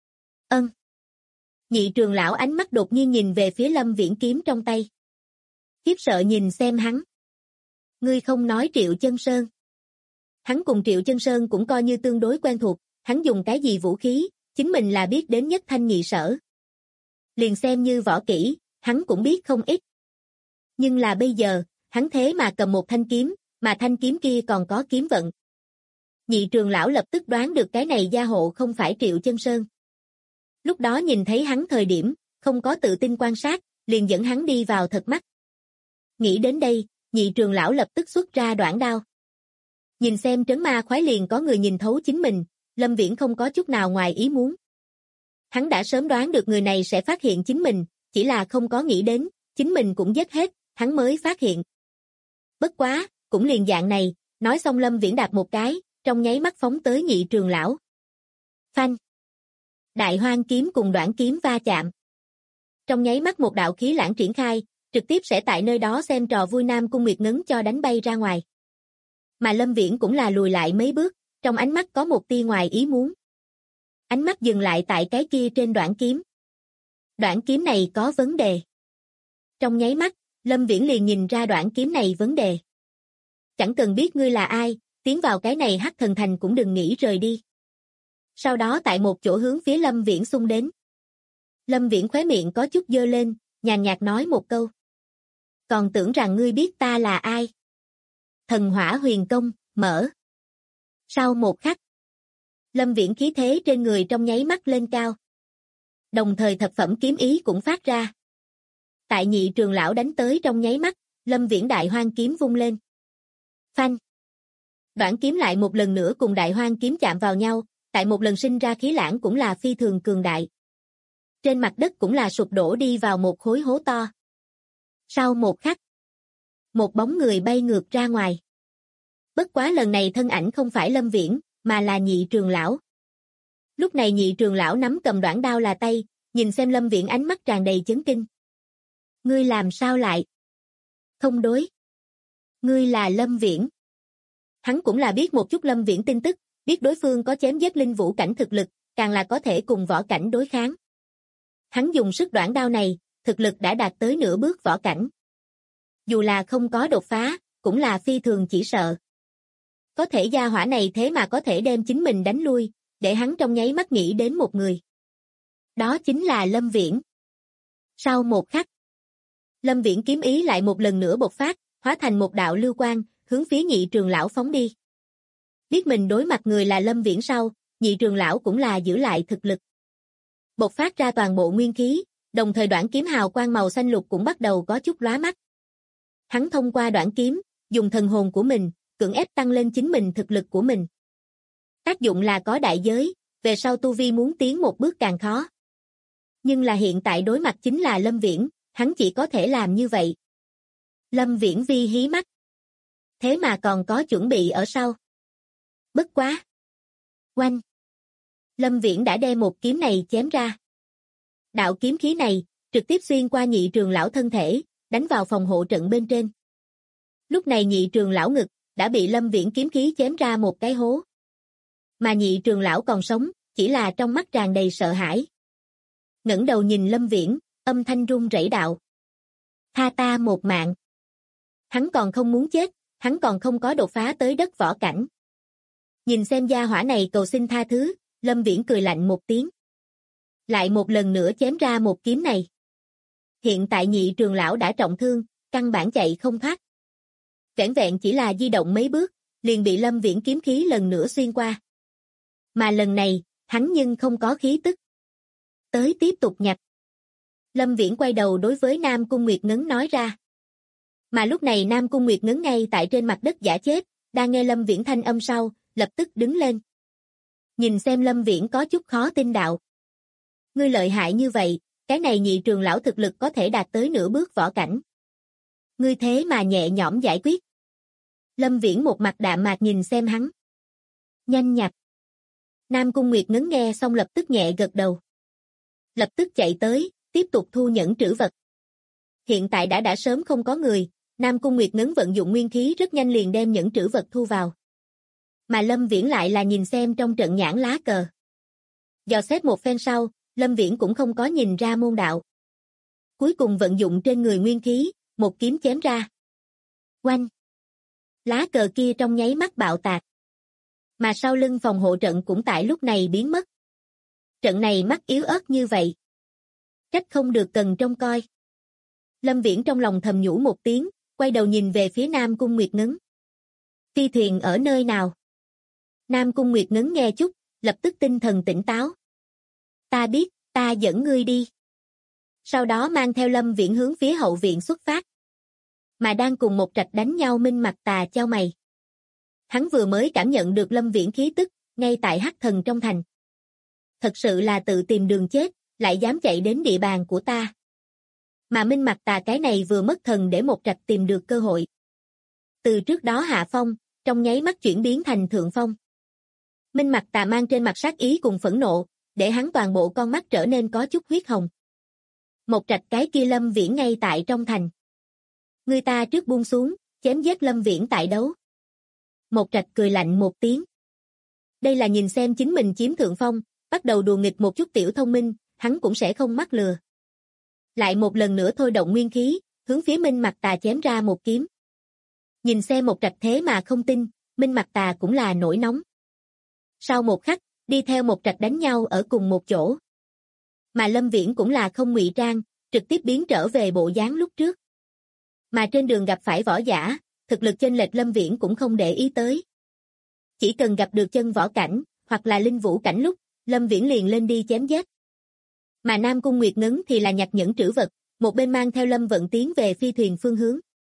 Nhị trưởng lão ánh mắt đột nhiên nhìn về phía Lâm Viễn kiếm trong tay. Khiếp sợ nhìn xem hắn. Ngươi không nói Triệu Chân Sơn. Hắn cùng Triệu Chân Sơn cũng coi như tương đối quen thuộc, hắn dùng cái gì vũ khí, chính mình là biết đến nhất thanh nhị sở. Liền xem như võ kỹ, hắn cũng biết không ít. Nhưng là bây giờ, hắn thế mà cầm một thanh kiếm, mà thanh kiếm kia còn có kiếm vận. Nhị trưởng lão lập tức đoán được cái này gia hộ không phải Triệu Chân Sơn. Lúc đó nhìn thấy hắn thời điểm, không có tự tin quan sát, liền dẫn hắn đi vào thật mắt. Nghĩ đến đây, nhị trưởng lão lập tức xuất ra đoạn đao. Nhìn xem trấn ma khoái liền có người nhìn thấu chính mình, Lâm Viễn không có chút nào ngoài ý muốn. Hắn đã sớm đoán được người này sẽ phát hiện chính mình, chỉ là không có nghĩ đến, chính mình cũng giết hết, hắn mới phát hiện. Bất quá, cũng liền dạng này, nói xong Lâm Viễn đạp một cái, trong nháy mắt phóng tới nhị trưởng lão. Phanh! Đại hoang kiếm cùng đoạn kiếm va chạm. Trong nháy mắt một đạo khí lãng triển khai, trực tiếp sẽ tại nơi đó xem trò vui Nam Cung Nguyệt Ngấn cho đánh bay ra ngoài. Mà Lâm Viễn cũng là lùi lại mấy bước, trong ánh mắt có một tia ngoài ý muốn. Ánh mắt dừng lại tại cái kia trên đoạn kiếm. Đoạn kiếm này có vấn đề. Trong nháy mắt, Lâm Viễn liền nhìn ra đoạn kiếm này vấn đề. Chẳng cần biết ngươi là ai, tiến vào cái này Hắc Thần Thành cũng đừng nghĩ rời đi. Sau đó tại một chỗ hướng phía Lâm Viễn xung đến. Lâm Viễn khóe miệng có chút dơ lên, nhàn nhạt nói một câu. Còn tưởng rằng ngươi biết ta là ai. Thần Hỏa Huyền Công, mở. Sau một khắc, Lâm Viễn khí thế trên người trong nháy mắt lên cao. Đồng thời thập phẩm kiếm ý cũng phát ra. Tại nhị trưởng lão đánh tới trong nháy mắt, Lâm Viễn đại hoang kiếm vung lên. Phanh. Đoạn kiếm lại một lần nữa cùng đại hoang kiếm chạm vào nhau, tại một lần sinh ra khí lãng cũng là phi thường cường đại. Trên mặt đất cũng là sụp đổ đi vào một khối hố to. Sau một khắc, một bóng người bay ngược ra ngoài. Bất quá lần này thân ảnh không phải Lâm Viễn, mà là nhị trưởng lão. Lúc này nhị trưởng lão nắm cầm đoạn đao là tay, nhìn xem Lâm Viễn ánh mắt tràn đầy chấn kinh. Ngươi làm sao lại? Không đối. Ngươi là Lâm Viễn. Hắn cũng là biết một chút Lâm Viễn tin tức, biết đối phương có chém giết linh vũ cảnh thực lực, càng là có thể cùng võ cảnh đối kháng. Hắn dùng sức đoạn đao này, thực lực đã đạt tới nửa bước võ cảnh. Dù là không có đột phá, cũng là phi thường chỉ sợ. Có thể gia hỏa này thế mà có thể đem chính mình đánh lui, để hắn trong nháy mắt nghĩ đến một người. Đó chính là Lâm Viễn. Sau một khắc, Lâm Viễn kiếm ý lại một lần nữa bộc phát, hóa thành một đạo lưu quang, hướng phía nhị trưởng lão phóng đi. Biết mình đối mặt người là Lâm Viễn sau, nhị trưởng lão cũng là giữ lại thực lực. Bộc phát ra toàn bộ nguyên khí, đồng thời đoạn kiếm hào quang màu xanh lục cũng bắt đầu có chút lóa mắt. Hắn thông qua đoạn kiếm, dùng thần hồn của mình, cưỡng ép tăng lên chính mình thực lực của mình. Tác dụng là có đại giới, về sau tu vi muốn tiến một bước càng khó. Nhưng là hiện tại đối mặt chính là Lâm Viễn, hắn chỉ có thể làm như vậy. Lâm Viễn vi hí mắt. Thế mà còn có chuẩn bị ở sau. Bất quá. Oanh. Lâm Viễn đã đem một kiếm này chém ra. Đạo kiếm khí này, trực tiếp xuyên qua nhị trường lão thân thể, đánh vào phòng hộ trận bên trên. Lúc này nhị trường lão ngực đã bị Lâm Viễn kiếm khí chém ra một cái hố. Mà nhị trường lão còn sống, chỉ là trong mắt tràn đầy sợ hãi. Ngẩng đầu nhìn Lâm Viễn, âm thanh run rẩy đạo: "Tha ta một mạng." Hắn còn không muốn chết, hắn còn không có đột phá tới đất võ cảnh. Nhìn xem gia hỏa này cầu xin tha thứ, Lâm Viễn cười lạnh một tiếng. Lại một lần nữa chém ra một kiếm này. Hiện tại nhị trường lão đã trọng thương, căn bản chạy không thoát. Vẻn vẹn chỉ là di động mấy bước, liền bị Lâm Viễn kiếm khí lần nữa xuyên qua. Mà lần này, hắn nhưng không có khí tức. Tới tiếp tục nhặt. Lâm Viễn quay đầu đối với Nam Cung Nguyệt Ngấn nói ra. Mà lúc này Nam Cung Nguyệt Ngấn ngay tại trên mặt đất giả chết, đang nghe Lâm Viễn thanh âm sau, lập tức đứng lên. Nhìn xem Lâm Viễn có chút khó tin đạo. Ngươi lợi hại như vậy, cái này nhị trường lão thực lực có thể đạt tới nửa bước võ cảnh. Ngươi thế mà nhẹ nhõm giải quyết. Lâm Viễn một mặt đạm mạc nhìn xem hắn. Nhanh nhặt. Nam Cung Nguyệt Ngấn nghe xong lập tức nhẹ gật đầu. Lập tức chạy tới, tiếp tục thu nhẫn trữ vật. Hiện tại đã sớm không có người, Nam Cung Nguyệt Ngấn vận dụng nguyên khí rất nhanh liền đem nhẫn trữ vật thu vào. Mà Lâm Viễn lại là nhìn xem trong trận nhãn lá cờ. Dò xét một phen sau, Lâm Viễn cũng không có nhìn ra môn đạo. Cuối cùng vận dụng trên người nguyên khí, một kiếm chém ra. Oanh! Lá cờ kia trong nháy mắt bạo tạc. Mà sau lưng phòng hộ trận cũng tại lúc này biến mất. Trận này mắt yếu ớt như vậy. Trách không được cần trông coi. Lâm Viễn trong lòng thầm nhủ một tiếng, quay đầu nhìn về phía Nam Cung Nguyệt Ngấn. Phi thuyền ở nơi nào? Nam Cung Nguyệt Ngấn nghe chút, lập tức tinh thần tỉnh táo. Ta biết, ta dẫn ngươi đi. Sau đó mang theo Lâm Viễn hướng phía hậu viện xuất phát. Mà đang cùng một trạch đánh nhau Minh Mặc Tà chau mày. Hắn vừa mới cảm nhận được Lâm Viễn khí tức, ngay tại Hắc Thần trong thành. Thật sự là tự tìm đường chết, lại dám chạy đến địa bàn của ta. Mà Minh Mặc Tà cái này vừa mất thần để một trạch tìm được cơ hội. Từ trước đó hạ phong, trong nháy mắt chuyển biến thành thượng phong. Minh Mặc Tà mang trên mặt sát ý cùng phẫn nộ, để hắn toàn bộ con mắt trở nên có chút huyết hồng. Một trạch cái kia Lâm Viễn ngay tại trong thành. Người ta trước buông xuống, chém giết Lâm Viễn tại đấu. Một trạch cười lạnh một tiếng. Đây là nhìn xem chính mình chiếm thượng phong, bắt đầu đùa nghịch một chút tiểu thông minh, hắn cũng sẽ không mắc lừa. Lại một lần nữa thôi động nguyên khí, hướng phía Minh Mặc Tà chém ra một kiếm. Nhìn xem một trạch thế mà không tin, Minh Mặc Tà cũng là nổi nóng. Sau một khắc, đi theo một trạch đánh nhau ở cùng một chỗ. Mà Lâm Viễn cũng là không ngụy trang, trực tiếp biến trở về bộ dáng lúc trước. Mà trên đường gặp phải võ giả, thực lực chênh lệch Lâm Viễn cũng không để ý tới. Chỉ cần gặp được chân võ cảnh, hoặc là linh vũ cảnh lúc, Lâm Viễn liền lên đi chém giết. Mà Nam Cung Nguyệt Ngấn thì là nhặt nhẫn trữ vật, một bên mang theo Lâm Vận tiến về phi thuyền phương hướng.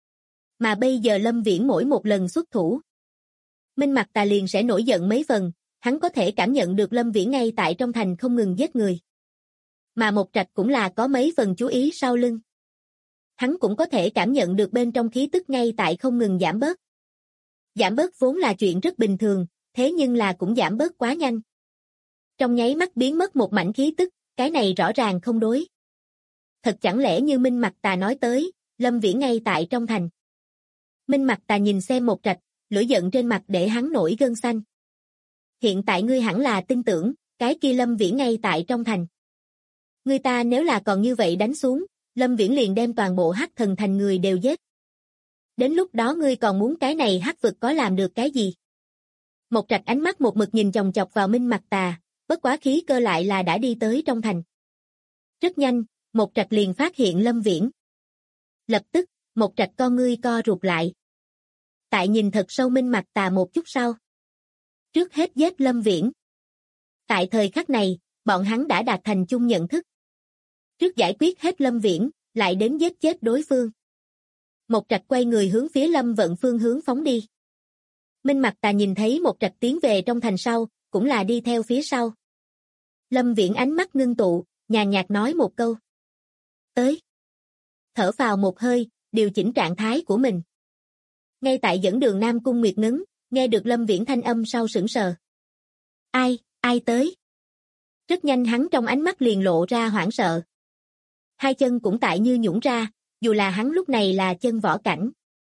Mà bây giờ Lâm Viễn mỗi một lần xuất thủ, Minh Mặc Tà liền sẽ nổi giận mấy phần, hắn có thể cảm nhận được Lâm Viễn ngay tại trong thành không ngừng giết người. Mà một trạch cũng là có mấy phần chú ý sau lưng. Hắn cũng có thể cảm nhận được bên trong khí tức ngay tại không ngừng giảm bớt. Giảm bớt vốn là chuyện rất bình thường, thế nhưng là cũng giảm bớt quá nhanh. Trong nháy mắt biến mất một mảnh khí tức, cái này rõ ràng không đối. Thật chẳng lẽ như Minh Mặc Tà nói tới, Lâm Viễn ngay tại trong thành. Minh Mặc Tà nhìn xem một trạch, lửa giận trên mặt để hắn nổi gân xanh. Hiện tại ngươi hẳn là tin tưởng, cái kia Lâm Viễn ngay tại trong thành. Ngươi ta nếu là còn như vậy đánh xuống, Lâm Viễn liền đem toàn bộ Hắc Thần thành người đều giết. Đến lúc đó ngươi còn muốn cái này Hắc vực có làm được cái gì? Một trạch ánh mắt một mực nhìn chòng chọc vào Minh Mặc Tà, bất quá khí cơ lại là đã đi tới trong thành. Rất nhanh, một trạch liền phát hiện Lâm Viễn. Lập tức, một trạch con ngươi co rụt lại. Tại nhìn thật sâu Minh Mặc Tà một chút sau. Trước hết giết Lâm Viễn. Tại thời khắc này, bọn hắn đã đạt thành chung nhận thức. Trước giải quyết hết Lâm Viễn, lại đến giết chết đối phương. Một trạch quay người hướng phía Lâm Vận phương hướng phóng đi. Minh Mặc Tà nhìn thấy một trạch tiến về trong thành sau, cũng là đi theo phía sau. Lâm Viễn ánh mắt ngưng tụ, nhàn nhạt nói một câu. Tới. Thở phào một hơi, điều chỉnh trạng thái của mình. Ngay tại dẫn đường Nam Cung Nguyệt Ngấn, nghe được Lâm Viễn thanh âm sau sững sờ. Ai tới? Rất nhanh hắn trong ánh mắt liền lộ ra hoảng sợ. Hai chân cũng tại như nhũn ra, dù là hắn lúc này là chân võ cảnh.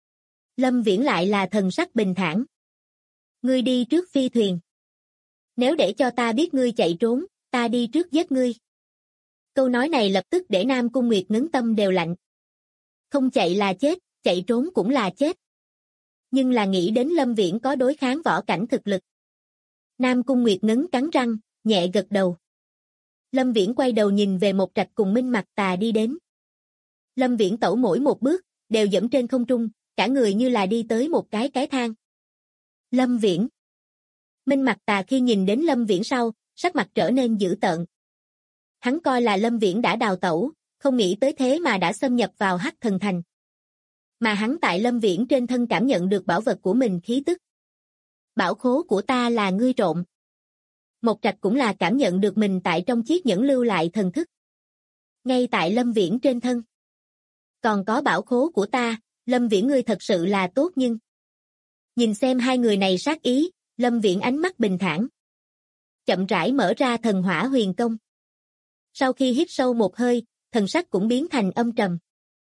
Lâm Viễn lại là thần sắc bình thản. Ngươi đi trước phi thuyền. Nếu để cho ta biết ngươi chạy trốn, ta đi trước giết ngươi. Câu nói này lập tức để Nam Cung Nguyệt Ngấn tâm đều lạnh. Không chạy là chết, chạy trốn cũng là chết. Nhưng là nghĩ đến Lâm Viễn có đối kháng võ cảnh thực lực. Nam Cung Nguyệt Ngấn cắn răng, nhẹ gật đầu. Lâm Viễn quay đầu nhìn về Mộc Trạch cùng Minh Mặc Tà đi đến. Lâm Viễn tẩu mỗi một bước, đều dẫm trên không trung, cả người như là đi tới một cái thang. Lâm Viễn. Minh Mặc Tà khi nhìn đến Lâm Viễn sau, sắc mặt trở nên dữ tợn. Hắn coi là Lâm Viễn đã đào tẩu, không nghĩ tới thế mà đã xâm nhập vào Hắc Thần Thành. Mà hắn tại Lâm Viễn trên thân cảm nhận được bảo vật của mình khí tức. Bảo khố của ta là ngươi trộm. Mộc Trạch cũng là cảm nhận được mình tại trong chiếc nhẫn lưu lại thần thức. Ngay tại Lâm Viễn trên thân. Còn có bảo khố của ta, Lâm Viễn ngươi thật sự là tốt nhưng. Nhìn xem hai người này sát ý, Lâm Viễn ánh mắt bình thản. Chậm rãi mở ra thần hỏa huyền công. Sau khi hít sâu một hơi, thần sắc cũng biến thành âm trầm.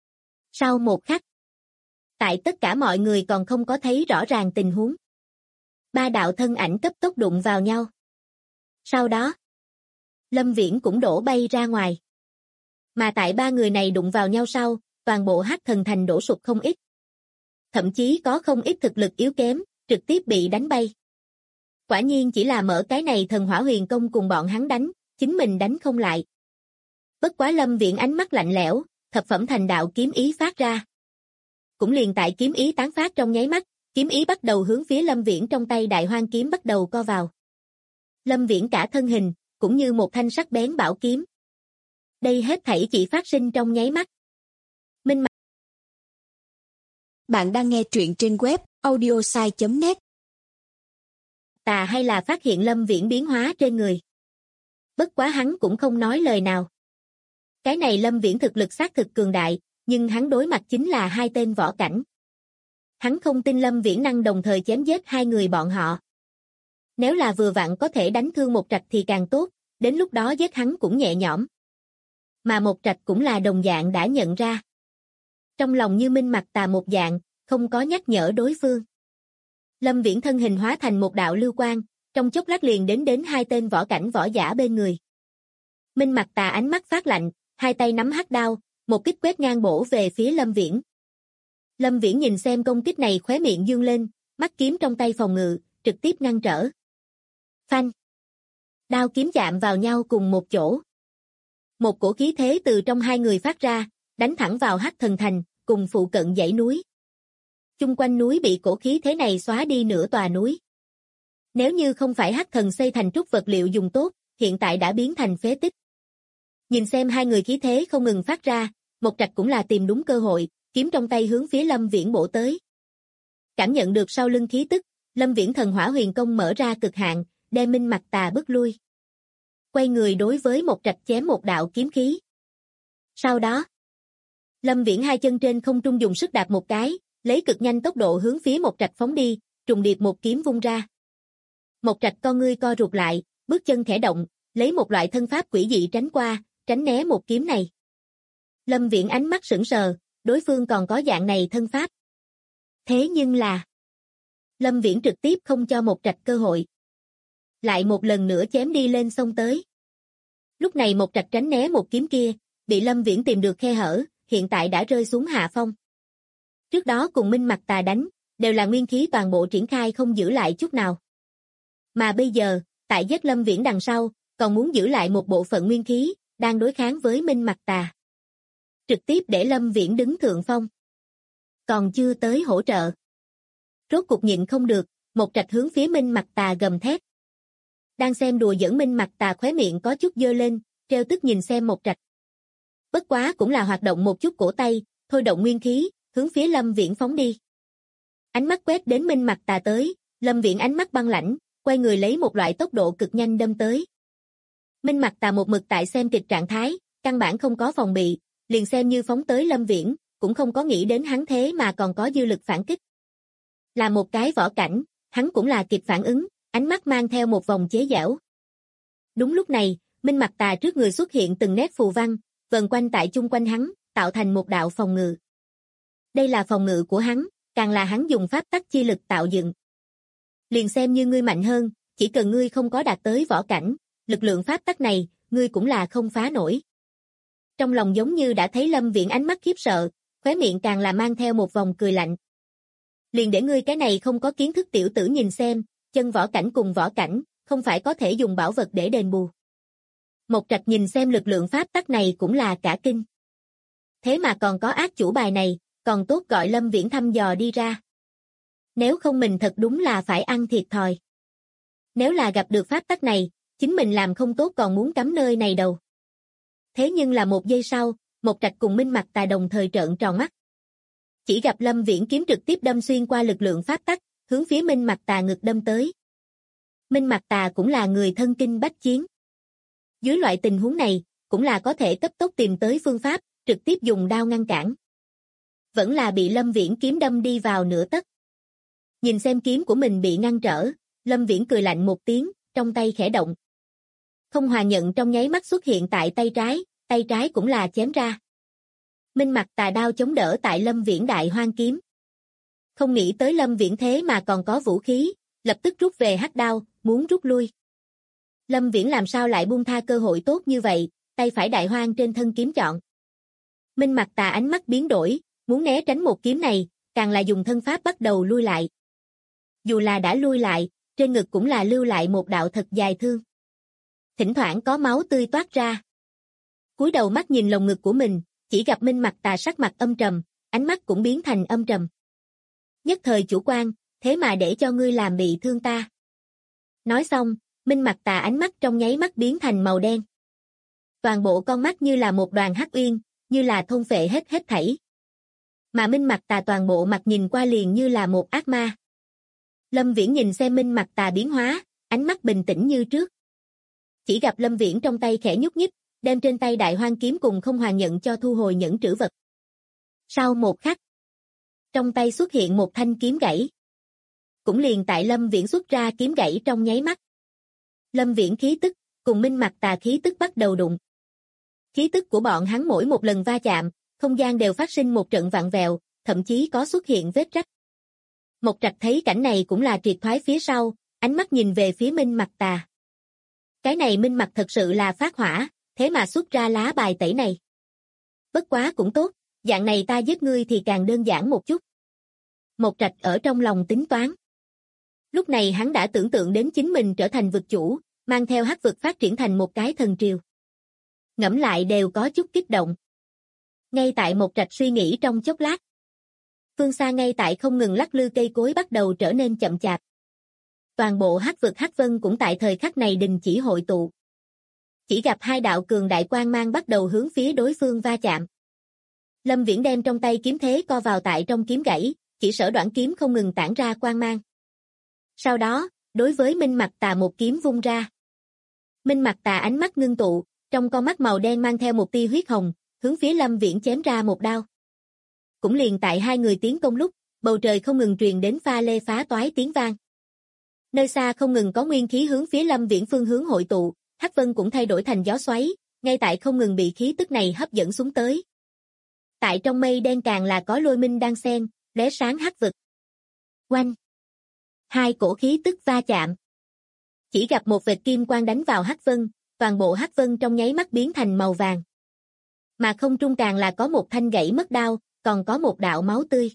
Sau một khắc, tại tất cả mọi người còn không có thấy rõ ràng tình huống. Ba đạo thân ảnh cấp tốc đụng vào nhau. Sau đó, Lâm Viễn cũng đổ bay ra ngoài. Mà tại ba người này đụng vào nhau sau, toàn bộ Hắc Thần Thành đổ sụp không ít. Thậm chí có không ít thực lực yếu kém, trực tiếp bị đánh bay. Quả nhiên chỉ là mở cái này thần hỏa huyền công cùng bọn hắn đánh, chính mình đánh không lại. Bất quá Lâm Viễn ánh mắt lạnh lẽo, thập phẩm thành đạo kiếm ý phát ra. Cũng liền tại kiếm ý tán phát trong nháy mắt, kiếm ý bắt đầu hướng phía Lâm Viễn trong tay đại hoang kiếm bắt đầu co vào. Lâm Viễn cả thân hình, cũng như một thanh sắc bén bảo kiếm. Đây hết thảy chỉ phát sinh trong nháy mắt. Minh Mặc. Bạn đang nghe truyện trên web audiosai.net. Tà hay là phát hiện Lâm Viễn biến hóa trên người. Bất quá hắn cũng không nói lời nào. Cái này Lâm Viễn thực lực xác thực cường đại, nhưng hắn đối mặt chính là hai tên võ cảnh. Hắn không tin Lâm Viễn năng đồng thời chém giết hai người bọn họ. Nếu là vừa vặn có thể đánh thương Mộc Trạch thì càng tốt, đến lúc đó giết hắn cũng nhẹ nhõm. Mà Mộc Trạch cũng là đồng dạng đã nhận ra. Trong lòng như Minh Mặc Tà một dạng, không có nhắc nhở đối phương. Lâm Viễn thân hình hóa thành một đạo lưu quang, trong chốc lát liền đến hai tên võ cảnh võ giả bên người. Minh Mặc Tà ánh mắt phát lạnh, hai tay nắm hắc đao, một kích quét ngang bổ về phía Lâm Viễn. Lâm Viễn nhìn xem công kích này khóe miệng dương lên, mắt kiếm trong tay phòng ngự, trực tiếp ngăn trở. Phanh! Đao kiếm chạm vào nhau cùng một chỗ. Một cổ khí thế từ trong hai người phát ra, đánh thẳng vào Hắc Thần Thành, cùng phụ cận dãy núi. Chung quanh núi bị cổ khí thế này xóa đi nửa tòa núi. Nếu như không phải Hắc Thần xây thành trúc vật liệu dùng tốt, hiện tại đã biến thành phế tích. Nhìn xem hai người khí thế không ngừng phát ra, Mộc Trạch cũng là tìm đúng cơ hội, kiếm trong tay hướng phía Lâm Viễn bổ tới. Cảm nhận được sau lưng khí tức, Lâm Viễn thần hỏa huyền công mở ra cực hạn, đem Minh Mặc Tà bức lui. Quay người đối với Mộc Trạch chém một đạo kiếm khí. Sau đó, Lâm Viễn hai chân trên không trung dùng sức đạp một cái, lấy cực nhanh tốc độ hướng phía Mộc Trạch phóng đi, trùng điệp một kiếm vung ra. Mộc Trạch con ngươi co rụt lại, bước chân khẽ động, lấy một loại thân pháp quỷ dị tránh qua, tránh né một kiếm này. Lâm Viễn ánh mắt sững sờ, đối phương còn có dạng này thân pháp. Thế nhưng là, Lâm Viễn trực tiếp không cho Mộc Trạch cơ hội. Lại một lần nữa chém đi lên xông tới. Lúc này Mộc Trạch tránh né một kiếm kia, bị Lâm Viễn tìm được khe hở, hiện tại đã rơi xuống hạ phong. Trước đó cùng Minh Mặc Tà đánh, đều là nguyên khí toàn bộ triển khai không giữ lại chút nào. Mà bây giờ, tại giết Lâm Viễn đằng sau, còn muốn giữ lại một bộ phận nguyên khí, đang đối kháng với Minh Mặc Tà. Trực tiếp để Lâm Viễn đứng thượng phong. Còn chưa tới hỗ trợ. Rốt cục nhịn không được, Mộc Trạch hướng phía Minh Mặc Tà gầm thét. Đang xem đùa giỡn Minh Mặc Tà khóe miệng có chút dơ lên, trêu tức nhìn xem Mộc Trạch. Bất quá cũng là hoạt động một chút cổ tay, thôi động nguyên khí, hướng phía Lâm Viễn phóng đi. Ánh mắt quét đến Minh Mặc Tà tới, Lâm Viễn ánh mắt băng lãnh, quay người lấy một loại tốc độ cực nhanh đâm tới. Minh Mặc Tà một mực tại xem kịch trạng thái, căn bản không có phòng bị, liền xem như phóng tới Lâm Viễn, cũng không có nghĩ đến hắn thế mà còn có dư lực phản kích. Là một cái võ cảnh, hắn cũng là kịp phản ứng, ánh mắt mang theo một vòng chế giễu. Đúng lúc này, Minh Mặc Tà trước người xuất hiện từng nét phù văn, vần quanh tại chung quanh hắn, tạo thành một đạo phòng ngự. Đây là phòng ngự của hắn, càng là hắn dùng pháp tắc chi lực tạo dựng. Liền xem như ngươi mạnh hơn, chỉ cần ngươi không có đạt tới võ cảnh, lực lượng pháp tắc này, ngươi cũng là không phá nổi. Trong lòng giống như đã thấy Lâm Viễn ánh mắt khiếp sợ, khóe miệng càng là mang theo một vòng cười lạnh. Liền để ngươi cái này không có kiến thức tiểu tử nhìn xem, chân võ cảnh cùng võ cảnh, không phải có thể dùng bảo vật để đền bù. Mộc Trạch nhìn xem lực lượng pháp tắc này cũng là cả kinh. Thế mà còn có ác chủ bài này, còn tốt gọi Lâm Viễn thăm dò đi ra. Nếu không mình thật đúng là phải ăn thiệt thòi. Nếu là gặp được pháp tắc này, chính mình làm không tốt còn muốn cắm nơi này đâu. Thế nhưng là một giây sau, Mộc Trạch cùng Minh Mặc Tà đồng thời trợn tròn mắt. Chỉ gặp Lâm Viễn kiếm trực tiếp đâm xuyên qua lực lượng pháp tắc, hướng phía Minh Mặc Tà ngực đâm tới. Minh Mặc Tà cũng là người thân kinh bách chiến. Dưới loại tình huống này, cũng là có thể cấp tốc tìm tới phương pháp, trực tiếp dùng đao ngăn cản. Vẫn là bị Lâm Viễn kiếm đâm đi vào nửa tấc. Nhìn xem kiếm của mình bị ngăn trở, Lâm Viễn cười lạnh một tiếng, trong tay khẽ động. Không hòa nhận trong nháy mắt xuất hiện tại tay trái cũng là chém ra. Minh Mặc Tà đao chống đỡ tại Lâm Viễn đại hoang kiếm. Không nghĩ tới Lâm Viễn thế mà còn có vũ khí, lập tức rút về hắc đao, muốn rút lui. Lâm Viễn làm sao lại buông tha cơ hội tốt như vậy, tay phải đại hoang trên thân kiếm chọn. Minh Mặc Tà ánh mắt biến đổi, muốn né tránh một kiếm này, càng là dùng thân pháp bắt đầu lui lại. Dù là đã lui lại, trên ngực cũng là lưu lại một đạo thật dài thương. Thỉnh thoảng có máu tươi toát ra. Cúi đầu mắt nhìn lồng ngực của mình, chỉ gặp Minh Mặc Tà sắc mặt âm trầm, ánh mắt cũng biến thành âm trầm. Nhất thời chủ quan, thế mà để cho ngươi làm bị thương ta. Nói xong, Minh Mặc Tà ánh mắt trong nháy mắt biến thành màu đen. Toàn bộ con mắt như là một đoàn hắc uyên, như là thôn phệ hết thảy. Mà Minh Mặc Tà toàn bộ mặt nhìn qua liền như là một ác ma. Lâm Viễn nhìn xem Minh Mặc Tà biến hóa, ánh mắt bình tĩnh như trước. Chỉ gặp Lâm Viễn trong tay khẽ nhúc nhích, đem trên tay đại hoang kiếm cùng không hoàn nhận cho thu hồi nhẫn trữ vật. Sau một khắc, trong tay xuất hiện một thanh kiếm gãy. Cũng liền tại Lâm Viễn xuất ra kiếm gãy trong nháy mắt. Lâm Viễn khí tức, cùng Minh Mặc Tà khí tức bắt đầu đụng. Khí tức của bọn hắn mỗi một lần va chạm, không gian đều phát sinh một trận vặn vẹo, thậm chí có xuất hiện vết rách. Mộc Trạch thấy cảnh này cũng là triệt thoái phía sau, ánh mắt nhìn về phía Minh Mặc Tà. Cái này Minh Mặc thật sự là phát hỏa, thế mà xuất ra lá bài tẩy này. Bất quá cũng tốt, dạng này ta giết ngươi thì càng đơn giản một chút. Mộc Trạch ở trong lòng tính toán. Lúc này hắn đã tưởng tượng đến chính mình trở thành vực chủ, mang theo hắc vực phát triển thành một cái thần triều. Ngẫm lại đều có chút kích động. Ngay tại Mộc Trạch suy nghĩ trong chốc lát. Phương xa ngay tại không ngừng lắc lư cây cối bắt đầu trở nên chậm chạp. Toàn bộ hắc vực hắc vân cũng tại thời khắc này đình chỉ hội tụ. Chỉ gặp hai đạo cường đại quang mang bắt đầu hướng phía đối phương va chạm. Lâm Viễn đem trong tay kiếm thế co vào tại trong kiếm gãy, chỉ sở đoạn kiếm không ngừng tản ra quang mang. Sau đó, đối với Minh Mặc Tà một kiếm vung ra. Minh Mặc Tà ánh mắt ngưng tụ, trong con mắt màu đen mang theo một tia huyết hồng, hướng phía Lâm Viễn chém ra một đao. Cũng liền tại hai người tiến công lúc, bầu trời không ngừng truyền đến pha lê phá toái tiếng vang. Nơi xa không ngừng có nguyên khí hướng phía Lâm Viễn phương hướng hội tụ, hắc vân cũng thay đổi thành gió xoáy, ngay tại không ngừng bị khí tức này hấp dẫn xuống tới. Tại trong mây đen càng là có lôi minh đang xen, lóe sáng hắc vực. Oanh! Hai cổ khí tức va chạm. Chỉ gặp một vệt kim quang đánh vào hắc vân, toàn bộ hắc vân trong nháy mắt biến thành màu vàng. Mà không trung càng là có một thanh gãy mất đao, còn có một đạo máu tươi.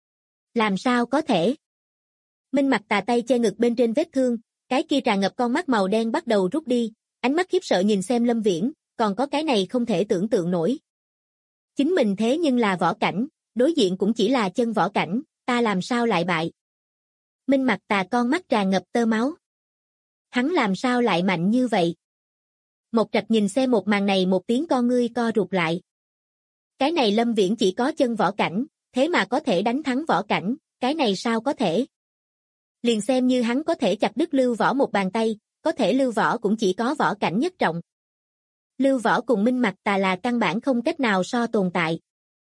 Làm sao có thể? Minh Mặc Tà tay che ngực bên trên vết thương, cái kia tràn ngập con mắt màu đen bắt đầu rút đi, ánh mắt khiếp sợ nhìn xem Lâm Viễn, còn có cái này không thể tưởng tượng nổi. Chính mình thế nhưng là võ cảnh, đối diện cũng chỉ là chân võ cảnh, ta làm sao lại bại? Minh Mặc Tà con mắt tràn ngập tơ máu. Hắn làm sao lại mạnh như vậy? Mộc Trạch nhìn xem một màn này một tiếng con ngươi co rụt lại. Cái này Lâm Viễn chỉ có chân võ cảnh, thế mà có thể đánh thắng võ cảnh, cái này sao có thể? Liền xem như hắn có thể chặt đứt Lưu Võ một bàn tay, có thể Lưu Võ cũng chỉ có võ cảnh nhất trọng. Lưu Võ cùng Minh Mặc Tà là căn bản không cách nào so tồn tại.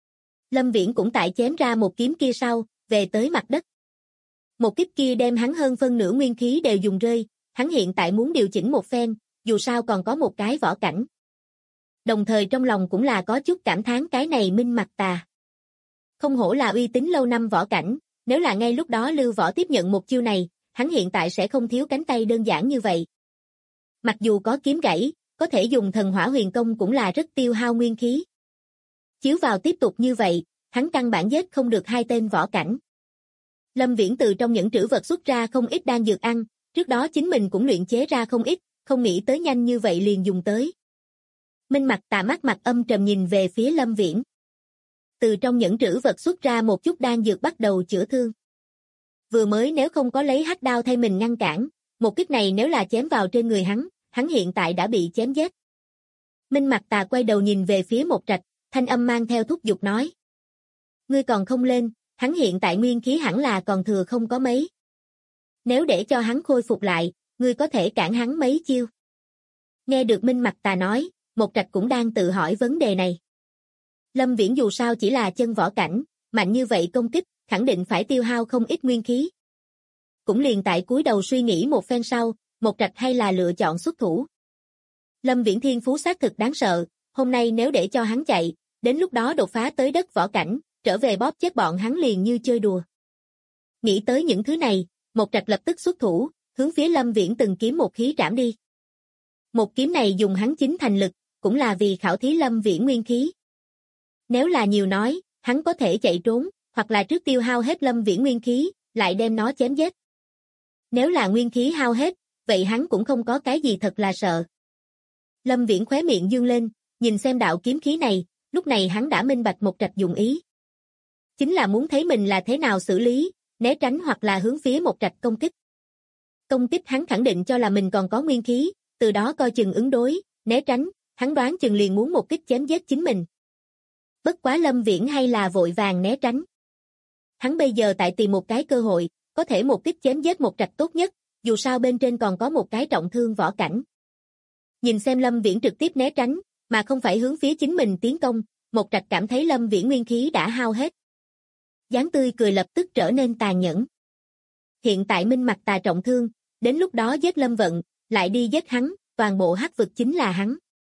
Lâm Viễn cũng tại chém ra một kiếm kia sau, về tới mặt đất. Một kích kia đem hắn hơn phân nửa nguyên khí đều dùng rơi, hắn hiện tại muốn điều chỉnh một phen, dù sao còn có một cái võ cảnh. Đồng thời trong lòng cũng là có chút cảm thán cái này Minh Mặc Tà. Không hổ là uy tín lâu năm võ cảnh, nếu là ngay lúc đó Lưu Võ tiếp nhận một chiêu này, hắn hiện tại sẽ không thiếu cánh tay đơn giản như vậy. Mặc dù có kiếm gãy, có thể dùng thần hỏa huyền công cũng là rất tiêu hao nguyên khí. Chiếu vào tiếp tục như vậy, hắn căn bản giết không được hai tên võ cảnh. Lâm Viễn từ trong những trữ vật xuất ra không ít đan dược ăn, trước đó chính mình cũng luyện chế ra không ít, không nghĩ tới nhanh như vậy liền dùng tới. Minh Mặc Tà mắt mặt âm trầm nhìn về phía Lâm Viễn. Từ trong những trữ vật xuất ra một chút đan dược bắt đầu chữa thương. Vừa mới nếu không có lấy hắc đao thay mình ngăn cản, một kích này nếu là chém vào trên người hắn hiện tại đã bị chém giết. Minh Mặc Tà quay đầu nhìn về phía Một Trạch, thanh âm mang theo thúc giục nói. Ngươi còn không lên, hắn hiện tại nguyên khí hẳn là còn thừa không có mấy. Nếu để cho hắn khôi phục lại, ngươi có thể cản hắn mấy chiêu. Nghe được Minh Mặc Tà nói, Một Trạch cũng đang tự hỏi vấn đề này. Lâm Viễn dù sao chỉ là chân võ cảnh, mạnh như vậy công kích, khẳng định phải tiêu hao không ít nguyên khí. Cũng liền tại cúi đầu suy nghĩ một phen sau, Một Trạch hay là lựa chọn xuất thủ. Lâm Viễn thiên phú xác thực đáng sợ, hôm nay nếu để cho hắn chạy, đến lúc đó đột phá tới đất võ cảnh, trở về bóp chết bọn hắn liền như chơi đùa. Nghĩ tới những thứ này, Một Trạch lập tức xuất thủ, hướng phía Lâm Viễn từng kiếm một khí trảm đi. Một kiếm này dùng hắn chính thành lực, cũng là vì khảo thí Lâm Viễn nguyên khí. Nếu là nhiều nói, hắn có thể chạy trốn, hoặc là trước tiêu hao hết Lâm Viễn nguyên khí, lại đem nó chém giết. Nếu là nguyên khí hao hết, vậy hắn cũng không có cái gì thật là sợ. Lâm Viễn khóe miệng dương lên, nhìn xem đạo kiếm khí này, lúc này hắn đã minh bạch Một Trạch dụng ý. Chính là muốn thấy mình là thế nào xử lý, né tránh hoặc là hướng phía Một Trạch công kích. Công kích hắn khẳng định cho là mình còn có nguyên khí, từ đó coi chừng ứng đối, né tránh, hắn đoán chừng liền muốn một kích chém giết chính mình. Bất quá Lâm Viễn hay là vội vàng né tránh. Hắn bây giờ tại tìm một cái cơ hội, có thể một kích chém giết Một Trạch tốt nhất, dù sao bên trên còn có một cái trọng thương võ cảnh. Nhìn xem Lâm Viễn trực tiếp né tránh, mà không phải hướng phía chính mình tiến công, Một Trạch cảm thấy Lâm Viễn nguyên khí đã hao hết. Dáng tươi cười lập tức trở nên tàn nhẫn. Hiện tại Minh Mặc Tà trọng thương, đến lúc đó giết Lâm Vận, lại đi giết hắn, toàn bộ hắc vực chính là hắn.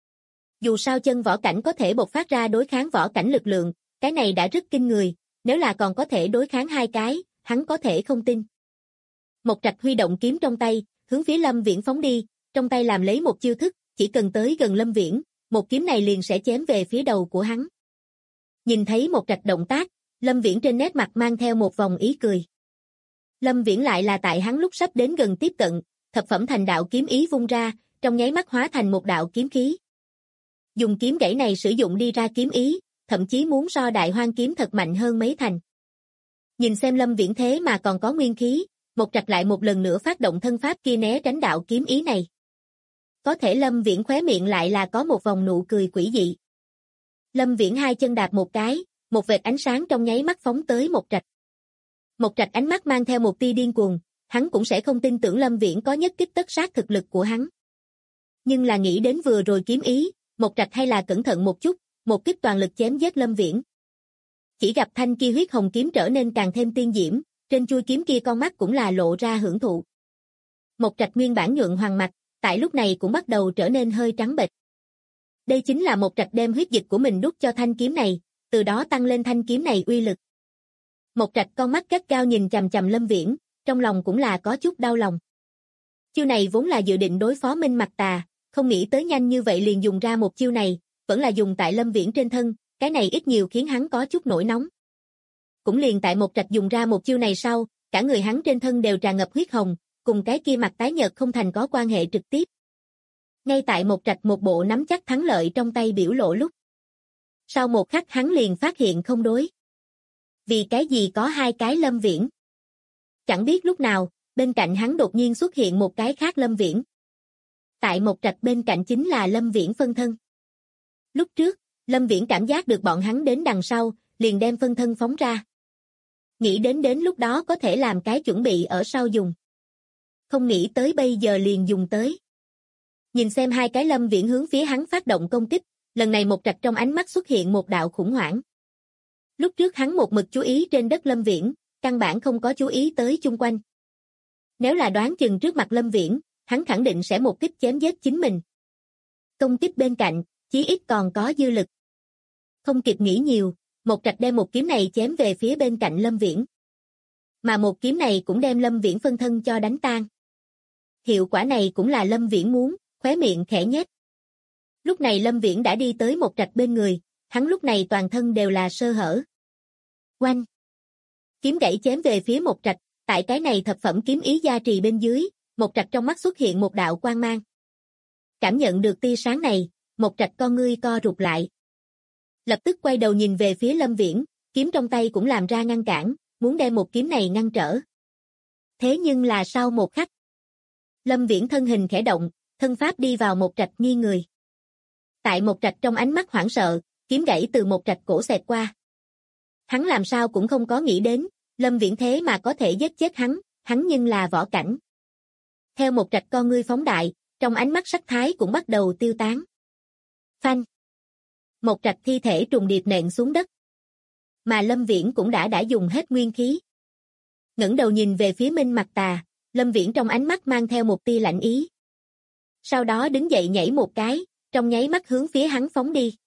Dù sao chân võ cảnh có thể bộc phát ra đối kháng võ cảnh lực lượng, cái này đã rất kinh người, nếu là còn có thể đối kháng hai cái, hắn có thể không tin. Một Trạch huy động kiếm trong tay, hướng phía Lâm Viễn phóng đi, trong tay làm lấy một chiêu thức, chỉ cần tới gần Lâm Viễn, một kiếm này liền sẽ chém về phía đầu của hắn. Nhìn thấy Một Trạch động tác, Lâm Viễn trên nét mặt mang theo một vòng ý cười. Lâm Viễn lại là tại hắn lúc sắp đến gần tiếp cận, thập phẩm thành đạo kiếm ý vung ra, trong nháy mắt hóa thành một đạo kiếm khí. Dùng kiếm gãy này sử dụng đi ra kiếm ý, thậm chí muốn so đại hoang kiếm thật mạnh hơn mấy thành. Nhìn xem Lâm Viễn thế mà còn có nguyên khí, Một Trạch lại một lần nữa phát động thân pháp kia né tránh đạo kiếm ý này. Có thể Lâm Viễn khóe miệng lại là có một vòng nụ cười quỷ dị. Lâm Viễn hai chân đạp một cái, một vệt ánh sáng trong nháy mắt phóng tới Một Trạch. Một Trạch ánh mắt mang theo một tia điên cuồng, hắn cũng sẽ không tin tưởng Lâm Viễn có nhất kích tất sát thực lực của hắn. Nhưng là nghĩ đến vừa rồi kiếm ý, Một Trạch hay là cẩn thận một chút, một kích toàn lực chém giết Lâm Viễn. Chỉ gặp thanh kia huyết hồng kiếm trở nên càng thêm tiên diễm, trên chuôi kiếm kia con mắt cũng là lộ ra hưởng thụ. Một Trạch nguyên bản nhuận hoàng mặt, tại lúc này cũng bắt đầu trở nên hơi trắng bệch. Đây chính là Một Trạch đem huyết dịch của mình đút cho thanh kiếm này, từ đó tăng lên thanh kiếm này uy lực. Một Trạch con mắt gắt gao nhìn chằm chằm Lâm Viễn, trong lòng cũng là có chút đau lòng. Chiêu này vốn là dự định đối phó Minh Mặc Tà, không nghĩ tới nhanh như vậy liền dùng ra một chiêu này, vẫn là dùng tại Lâm Viễn trên thân, cái này ít nhiều khiến hắn có chút nổi nóng. Cũng liền tại Một Trạch dùng ra một chiêu này sau, cả người hắn trên thân đều tràn ngập huyết hồng, cùng cái kia mặt tái nhợt không thành có quan hệ trực tiếp. Ngay tại Một Trạch một bộ nắm chắc thắng lợi trong tay biểu lộ lúc. Sau một khắc hắn liền phát hiện không đối. Vì cái gì có hai cái Lâm Viễn? Chẳng biết lúc nào, bên cạnh hắn đột nhiên xuất hiện một cái khác Lâm Viễn. Tại Một Trạch bên cạnh chính là Lâm Viễn phân thân. Lúc trước, Lâm Viễn cảm giác được bọn hắn đến đằng sau, liền đem phân thân phóng ra. Nghĩ đến lúc đó có thể làm cái chuẩn bị ở sau dùng. Không nghĩ tới bây giờ liền dùng tới. Nhìn xem hai cái Lâm Viễn hướng phía hắn phát động công kích, lần này Một Trạch trong ánh mắt xuất hiện một đạo khủng hoảng. Lúc trước hắn một mực chú ý trên đất Lâm Viễn, căn bản không có chú ý tới chung quanh. Nếu là đoán chừng trước mặt Lâm Viễn, hắn khẳng định sẽ một kích chém giết chính mình. Công kích bên cạnh, chí ít còn có dư lực. Không kịp nghĩ nhiều, Mộc Trạch đem một kiếm này chém về phía bên cạnh Lâm Viễn. Mà một kiếm này cũng đem Lâm Viễn phân thân cho đánh tan. Hiệu quả này cũng là Lâm Viễn muốn, khóe miệng khẽ nhếch. Lúc này Lâm Viễn đã đi tới Mộc Trạch bên người, hắn lúc này toàn thân đều là sơ hở. Oanh! Kiếm gãy chém về phía Mộc Trạch, tại cái này thập phẩm kiếm ý gia trì bên dưới, Mộc Trạch trong mắt xuất hiện một đạo quang mang. Cảm nhận được tia sáng này, Mộc Trạch con ngươi co rụt lại. Lập tức quay đầu nhìn về phía Lâm Viễn, kiếm trong tay cũng làm ra ngăn cản, muốn đem một kiếm này ngăn trở. Thế nhưng là sau một khắc, Lâm Viễn thân hình khẽ động, thân pháp đi vào Mộc Trạch nghiêng người. Tại Mộc Trạch trong ánh mắt hoảng sợ, kiếm gãy từ Mộc Trạch cổ xẹt qua. Hắn làm sao cũng không có nghĩ đến, Lâm Viễn thế mà có thể giết chết hắn nhưng là võ cảnh. Theo Mộc Trạch con ngươi phóng đại, trong ánh mắt sắc thái cũng bắt đầu tiêu tán. Phanh! Mộc Trạch thi thể trùng điệp nện xuống đất. Mà Lâm Viễn cũng đã dùng hết nguyên khí. Ngẩng đầu nhìn về phía Minh Mặc Tà, Lâm Viễn trong ánh mắt mang theo một tia lạnh ý. Sau đó đứng dậy nhảy một cái, trong nháy mắt hướng phía hắn phóng đi.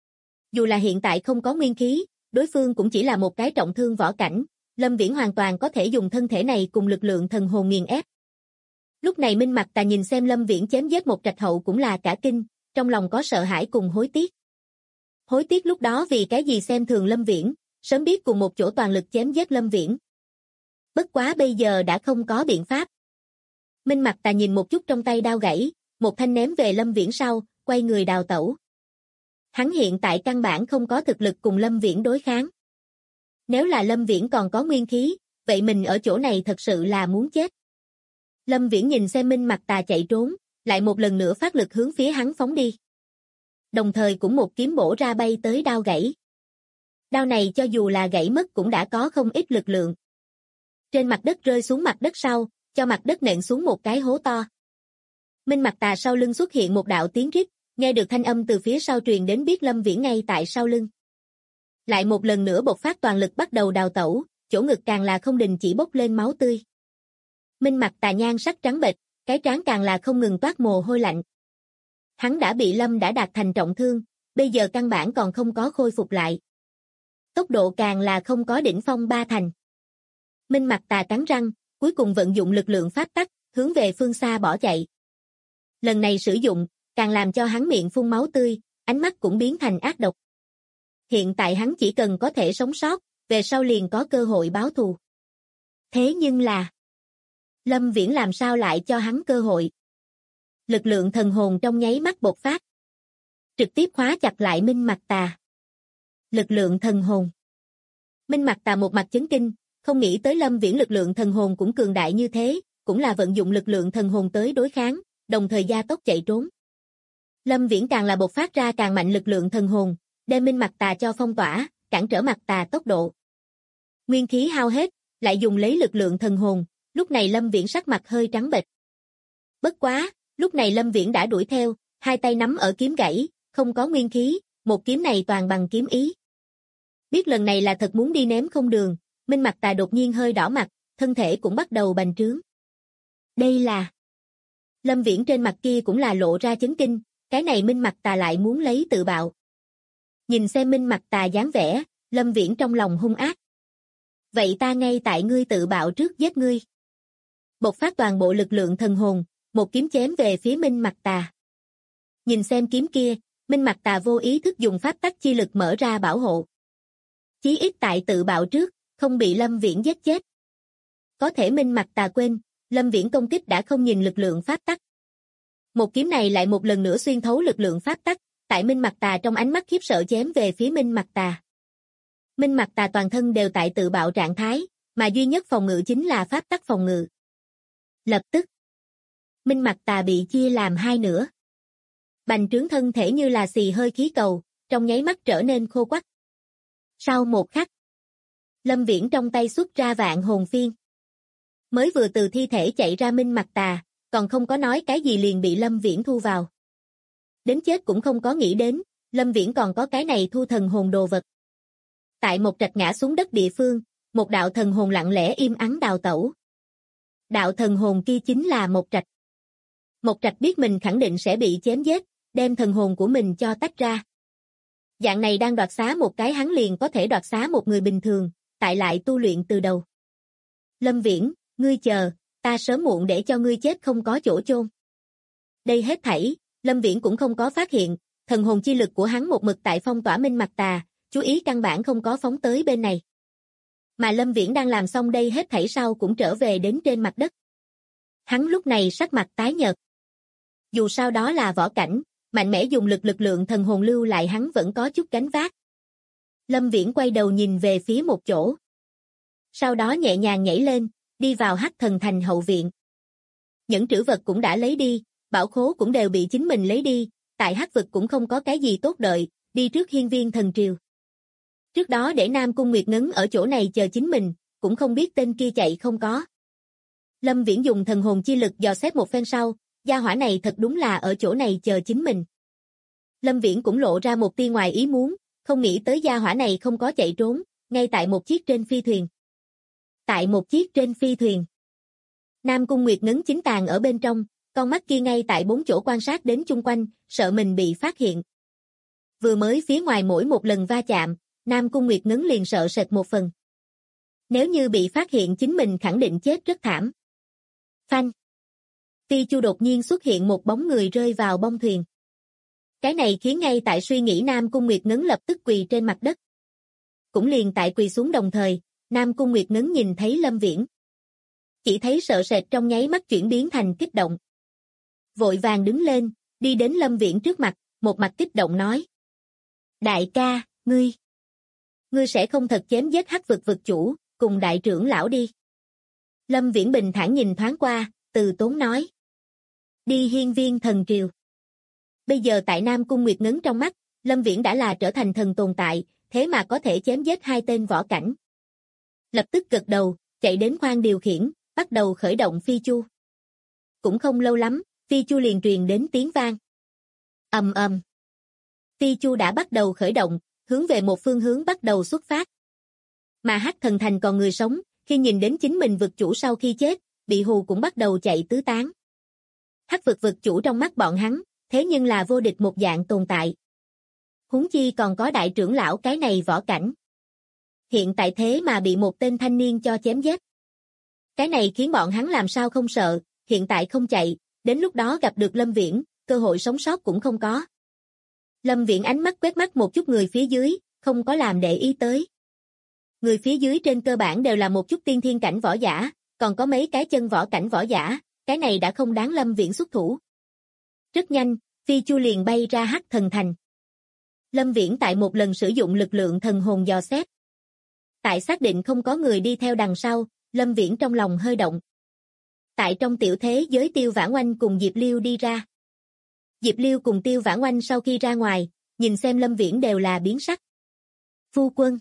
Dù là hiện tại không có nguyên khí, đối phương cũng chỉ là một cái trọng thương võ cảnh, Lâm Viễn hoàn toàn có thể dùng thân thể này cùng lực lượng thần hồn nghiền ép. Lúc này Minh Mặc Tà nhìn xem Lâm Viễn chém giết Mộc Trạch hậu cũng là cả kinh, trong lòng có sợ hãi cùng hối tiếc. Hối tiếc lúc đó vì cái gì xem thường Lâm Viễn, sớm biết cùng một chỗ toàn lực chém giết Lâm Viễn. Bất quá bây giờ đã không có biện pháp. Minh Mặc Tà nhìn một chút trong tay đao gãy, một thanh ném về Lâm Viễn sau, quay người đào tẩu. Hắn hiện tại căn bản không có thực lực cùng Lâm Viễn đối kháng. Nếu là Lâm Viễn còn có nguyên khí, vậy mình ở chỗ này thật sự là muốn chết. Lâm Viễn nhìn xem Minh Mặc Tà chạy trốn, lại một lần nữa phát lực hướng phía hắn phóng đi. Đồng thời cũng một kiếm bổ ra bay tới đao gãy. Đao này cho dù là gãy mất cũng đã có không ít lực lượng. Trên mặt đất rơi xuống mặt đất sau, cho mặt đất nện xuống một cái hố to. Minh Mặc Tà sau lưng xuất hiện một đạo tiếng rít, nghe được thanh âm từ phía sau truyền đến biết Lâm Viễn ngay tại sau lưng. Lại một lần nữa bộc phát toàn lực bắt đầu đào tẩu, chỗ ngực càng là không đình chỉ bốc lên máu tươi. Minh Mặc Tà nhan sắc trắng bệch, cái trán càng là không ngừng toát mồ hôi lạnh. Hắn đã bị Lâm đã đạt thành trọng thương, bây giờ căn bản còn không có khôi phục lại. Tốc độ càng là không có đỉnh phong ba thành. Minh Mặc Tà cắn răng, cuối cùng vận dụng lực lượng pháp tắc, hướng về phương xa bỏ chạy. Lần này sử dụng, càng làm cho hắn miệng phun máu tươi, ánh mắt cũng biến thành ác độc. Hiện tại hắn chỉ cần có thể sống sót, về sau liền có cơ hội báo thù. Thế nhưng là, Lâm Viễn làm sao lại cho hắn cơ hội? Lực lượng thần hồn trong nháy mắt bộc phát. Trực tiếp khóa chặt lại Minh Mặc Tà. Lực lượng thần hồn. Minh Mặc Tà một mặt chấn kinh, không nghĩ tới Lâm Viễn lực lượng thần hồn cũng cường đại như thế, cũng là vận dụng lực lượng thần hồn tới đối kháng, đồng thời gia tốc chạy trốn. Lâm Viễn càng là bộc phát ra càng mạnh lực lượng thần hồn, đem Minh Mặc Tà cho phong tỏa, cản trở Mặc Tà tốc độ. Nguyên khí hao hết, lại dùng lấy lực lượng thần hồn, lúc này Lâm Viễn sắc mặt hơi trắng bệch. Bất quá, lúc này Lâm Viễn đã đuổi theo, hai tay nắm ở kiếm gãy, không có nguyên khí, một kiếm này toàn bằng kiếm ý. Biết lần này là thật muốn đi ném không đường, Minh Mặc Tà đột nhiên hơi đỏ mặt, thân thể cũng bắt đầu bành trướng. Đây là... Lâm Viễn trên mặt kia cũng là lộ ra chấn kinh, cái này Minh Mặc Tà lại muốn lấy tự bạo. Nhìn xem Minh Mặc Tà dáng vẻ, Lâm Viễn trong lòng hung ác. Vậy ta ngay tại ngươi tự bạo trước giết ngươi. Bộc phát toàn bộ lực lượng thần hồn, một kiếm chém về phía Minh Mặc Tà. Nhìn xem kiếm kia, Minh Mặc Tà vô ý thức dùng pháp tắc chi lực mở ra bảo hộ. Chí ít tại tự bạo trước, không bị Lâm Viễn giết chết. Có thể Minh Mặc Tà quên, Lâm Viễn công kích đã không nhìn lực lượng pháp tắc. Một kiếm này lại một lần nữa xuyên thấu lực lượng pháp tắc, tại Minh Mặc Tà trong ánh mắt khiếp sợ chém về phía Minh Mặc Tà. Minh Mặc Tà toàn thân đều tại tự bạo trạng thái, mà duy nhất phòng ngự chính là pháp tắc phòng ngự. Lập tức, Minh Mặc Tà bị chia làm hai nửa. Bành trướng thân thể như là xì hơi khí cầu, trong nháy mắt trở nên khô quắt. Sau một khắc, Lâm Viễn trong tay xuất ra vạn hồn phiên. Mới vừa từ thi thể chạy ra Minh Mặc Tà, còn không có nói cái gì liền bị Lâm Viễn thu vào. Đến chết cũng không có nghĩ đến, Lâm Viễn còn có cái này thu thần hồn đồ vật. Tại một trạch ngã xuống đất địa phương, một đạo thần hồn lặng lẽ im ắng đào tẩu. Đạo thần hồn kia chính là một trạch. Một trạch biết mình khẳng định sẽ bị chém giết, đem thần hồn của mình cho tách ra. Dạng này đang đoạt xá một cái hắn liền có thể đoạt xá một người bình thường, tại lại tu luyện từ đầu. Lâm Viễn, ngươi chờ, ta sớm muộn để cho ngươi chết không có chỗ chôn. Đây hết thảy, Lâm Viễn cũng không có phát hiện, thần hồn chi lực của hắn một mực tại phong tỏa Minh Mặc Tà, chú ý căn bản không có phóng tới bên này. Mà Lâm Viễn đang làm xong đây hết thảy sau cũng trở về đến trên mặt đất. Hắn lúc này sắc mặt tái nhợt. Dù sao đó là võ cảnh, mạnh mẽ dùng lực lượng thần hồn lưu lại hắn vẫn có chút gánh vác. Lâm Viễn quay đầu nhìn về phía một chỗ. Sau đó nhẹ nhàng nhảy lên, đi vào Hắc Thần Thành hậu viện. Những trữ vật cũng đã lấy đi, bảo khố cũng đều bị chính mình lấy đi, tại Hắc vực cũng không có cái gì tốt đợi, đi trước Hiên Viên Thần Triều. Trước đó để Nam Cung Nguyệt Ngấn ở chỗ này chờ chính mình, cũng không biết tên kia chạy không có. Lâm Viễn dùng thần hồn chi lực dò xét một phen sau, gia hỏa này thật đúng là ở chỗ này chờ chính mình. Lâm Viễn cũng lộ ra một tia ngoài ý muốn, không nghĩ tới gia hỏa này không có chạy trốn, ngay tại một chiếc trên phi thuyền. Tại một chiếc trên phi thuyền. Nam Cung Nguyệt Ngấn chính tàng ở bên trong, con mắt kia ngay tại bốn chỗ quan sát đến chung quanh, sợ mình bị phát hiện. Vừa mới phía ngoài mỗi một lần va chạm, Nam Cung Nguyệt Ngấn liền sợ sệt một phần. Nếu như bị phát hiện chính mình khẳng định chết rất thảm. Phanh. Phi Chu đột nhiên xuất hiện một bóng người rơi vào bông thuyền. Cái này khiến ngay tại suy nghĩ Nam Cung Nguyệt Ngấn lập tức quỳ trên mặt đất. Cũng liền tại quỳ xuống đồng thời, Nam Cung Nguyệt Ngấn nhìn thấy Lâm Viễn. Chỉ thấy sợ sệt trong nháy mắt chuyển biến thành kích động. Vội vàng đứng lên, đi đến Lâm Viễn trước mặt, một mặt kích động nói. Đại ca, ngươi sẽ không thật chém giết Hắc vực vực chủ, cùng đại trưởng lão đi. Lâm Viễn bình thản nhìn thoáng qua, từ tốn nói. Đi Hiên Viên Thần Triều. Bây giờ tại Nam Cung Nguyệt Ngấn trong mắt, Lâm Viễn đã là trở thành thần tồn tại, thế mà có thể chém giết hai tên võ cảnh. Lập tức gật đầu, chạy đến khoang điều khiển, bắt đầu khởi động Phi Chu. Cũng không lâu lắm, Phi Chu liền truyền đến tiếng vang. Ầm ầm. Phi Chu đã bắt đầu khởi động, hướng về một phương hướng bắt đầu xuất phát. Mà Hắc Thần Thành còn người sống, khi nhìn đến chính mình vực chủ sau khi chết, bị hù cũng bắt đầu chạy tứ tán. Hắc vực vực chủ trong mắt bọn hắn, thế nhưng là vô địch một dạng tồn tại. Huống chi còn có đại trưởng lão cái này võ cảnh. Hiện tại thế mà bị một tên thanh niên cho chém giết. Cái này khiến bọn hắn làm sao không sợ, hiện tại không chạy, đến lúc đó gặp được Lâm Viễn, cơ hội sống sót cũng không có. Lâm Viễn ánh mắt quét mắt một chút người phía dưới, không có làm để ý tới. Người phía dưới trên cơ bản đều là một chút tiên thiên cảnh võ giả, còn có mấy cái chân võ cảnh võ giả, cái này đã không đáng Lâm Viễn xuất thủ. Rất nhanh, Phi Chu liền bay ra Hắc Thần Thành. Lâm Viễn tại một lần sử dụng lực lượng thần hồn dò xét. Tại xác định không có người đi theo đằng sau, Lâm Viễn trong lòng hơi động. Tại trong tiểu thế giới Tiêu Vãn Oanh cùng Diệp Liêu đi ra. Diệp Liêu cùng Tiêu Vãn Oanh sau khi ra ngoài, nhìn xem Lâm Viễn đều là biến sắc. Phu quân.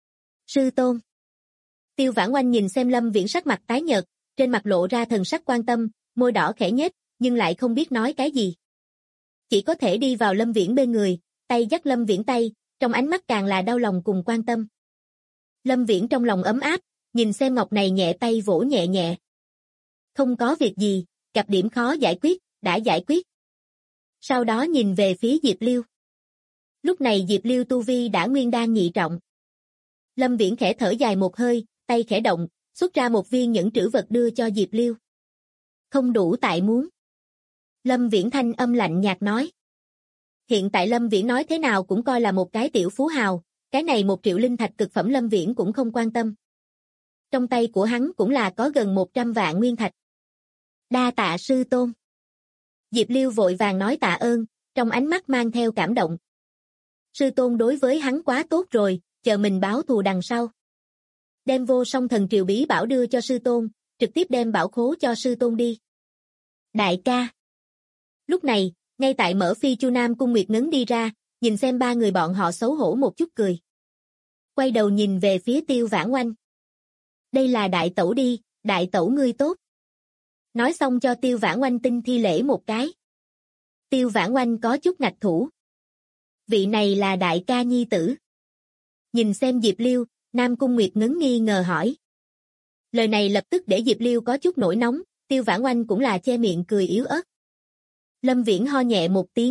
Sư tôn. Tiêu Vãn Oanh nhìn xem Lâm Viễn sắc mặt tái nhợt, trên mặt lộ ra thần sắc quan tâm, môi đỏ khẽ nhếch, nhưng lại không biết nói cái gì. Chỉ có thể đi vào Lâm Viễn bên người, tay dắt Lâm Viễn tay, trong ánh mắt càng là đau lòng cùng quan tâm. Lâm Viễn trong lòng ấm áp, nhìn xem ngọc này nhẹ tay vỗ nhẹ nhẹ. Không có việc gì, gặp điểm khó giải quyết, đã giải quyết. Sau đó nhìn về phía Diệp Liêu. Lúc này Diệp Liêu tu vi đã nguyên đan nhị trọng. Lâm Viễn khẽ thở dài một hơi, tay khẽ động, xuất ra một viên nhẫn trữ vật đưa cho Diệp Liêu. Không đủ tại muốn. Lâm Viễn thanh âm lạnh nhạt nói. Hiện tại Lâm Viễn nói thế nào cũng coi là một cái tiểu phú hào, cái này 1 triệu linh thạch cực phẩm Lâm Viễn cũng không quan tâm. Trong tay của hắn cũng là có gần 100 vạn nguyên thạch. Đa tạ sư tôn. Diệp Liêu vội vàng nói tạ ơn, trong ánh mắt mang theo cảm động. Sư tôn đối với hắn quá tốt rồi, chờ mình báo thù đằng sau. Đem Vô Song Thần Triều bí bảo đưa cho sư tôn, trực tiếp đem bảo khố cho sư tôn đi. Đại ca. Lúc này, ngay tại mở Phi Chu Nam Cung Nguyệt Ngấn đi ra, nhìn xem ba người bọn họ xấu hổ một chút cười. Quay đầu nhìn về phía Tiêu Vãn Oanh. Đây là đại tẩu đi, đại tẩu ngươi tốt. Nói xong cho Tiêu Vãn Oanh tinh thi lễ một cái. Tiêu Vãn Oanh có chút ngạch thủ. Vị này là đại ca nhi tử. Nhìn xem Diệp Liêu, Nam Cung Nguyệt Ngấn nghi ngờ hỏi. Lời này lập tức để Diệp Liêu có chút nổi nóng, Tiêu Vãn Oanh cũng là che miệng cười yếu ớt. Lâm Viễn ho nhẹ một tiếng,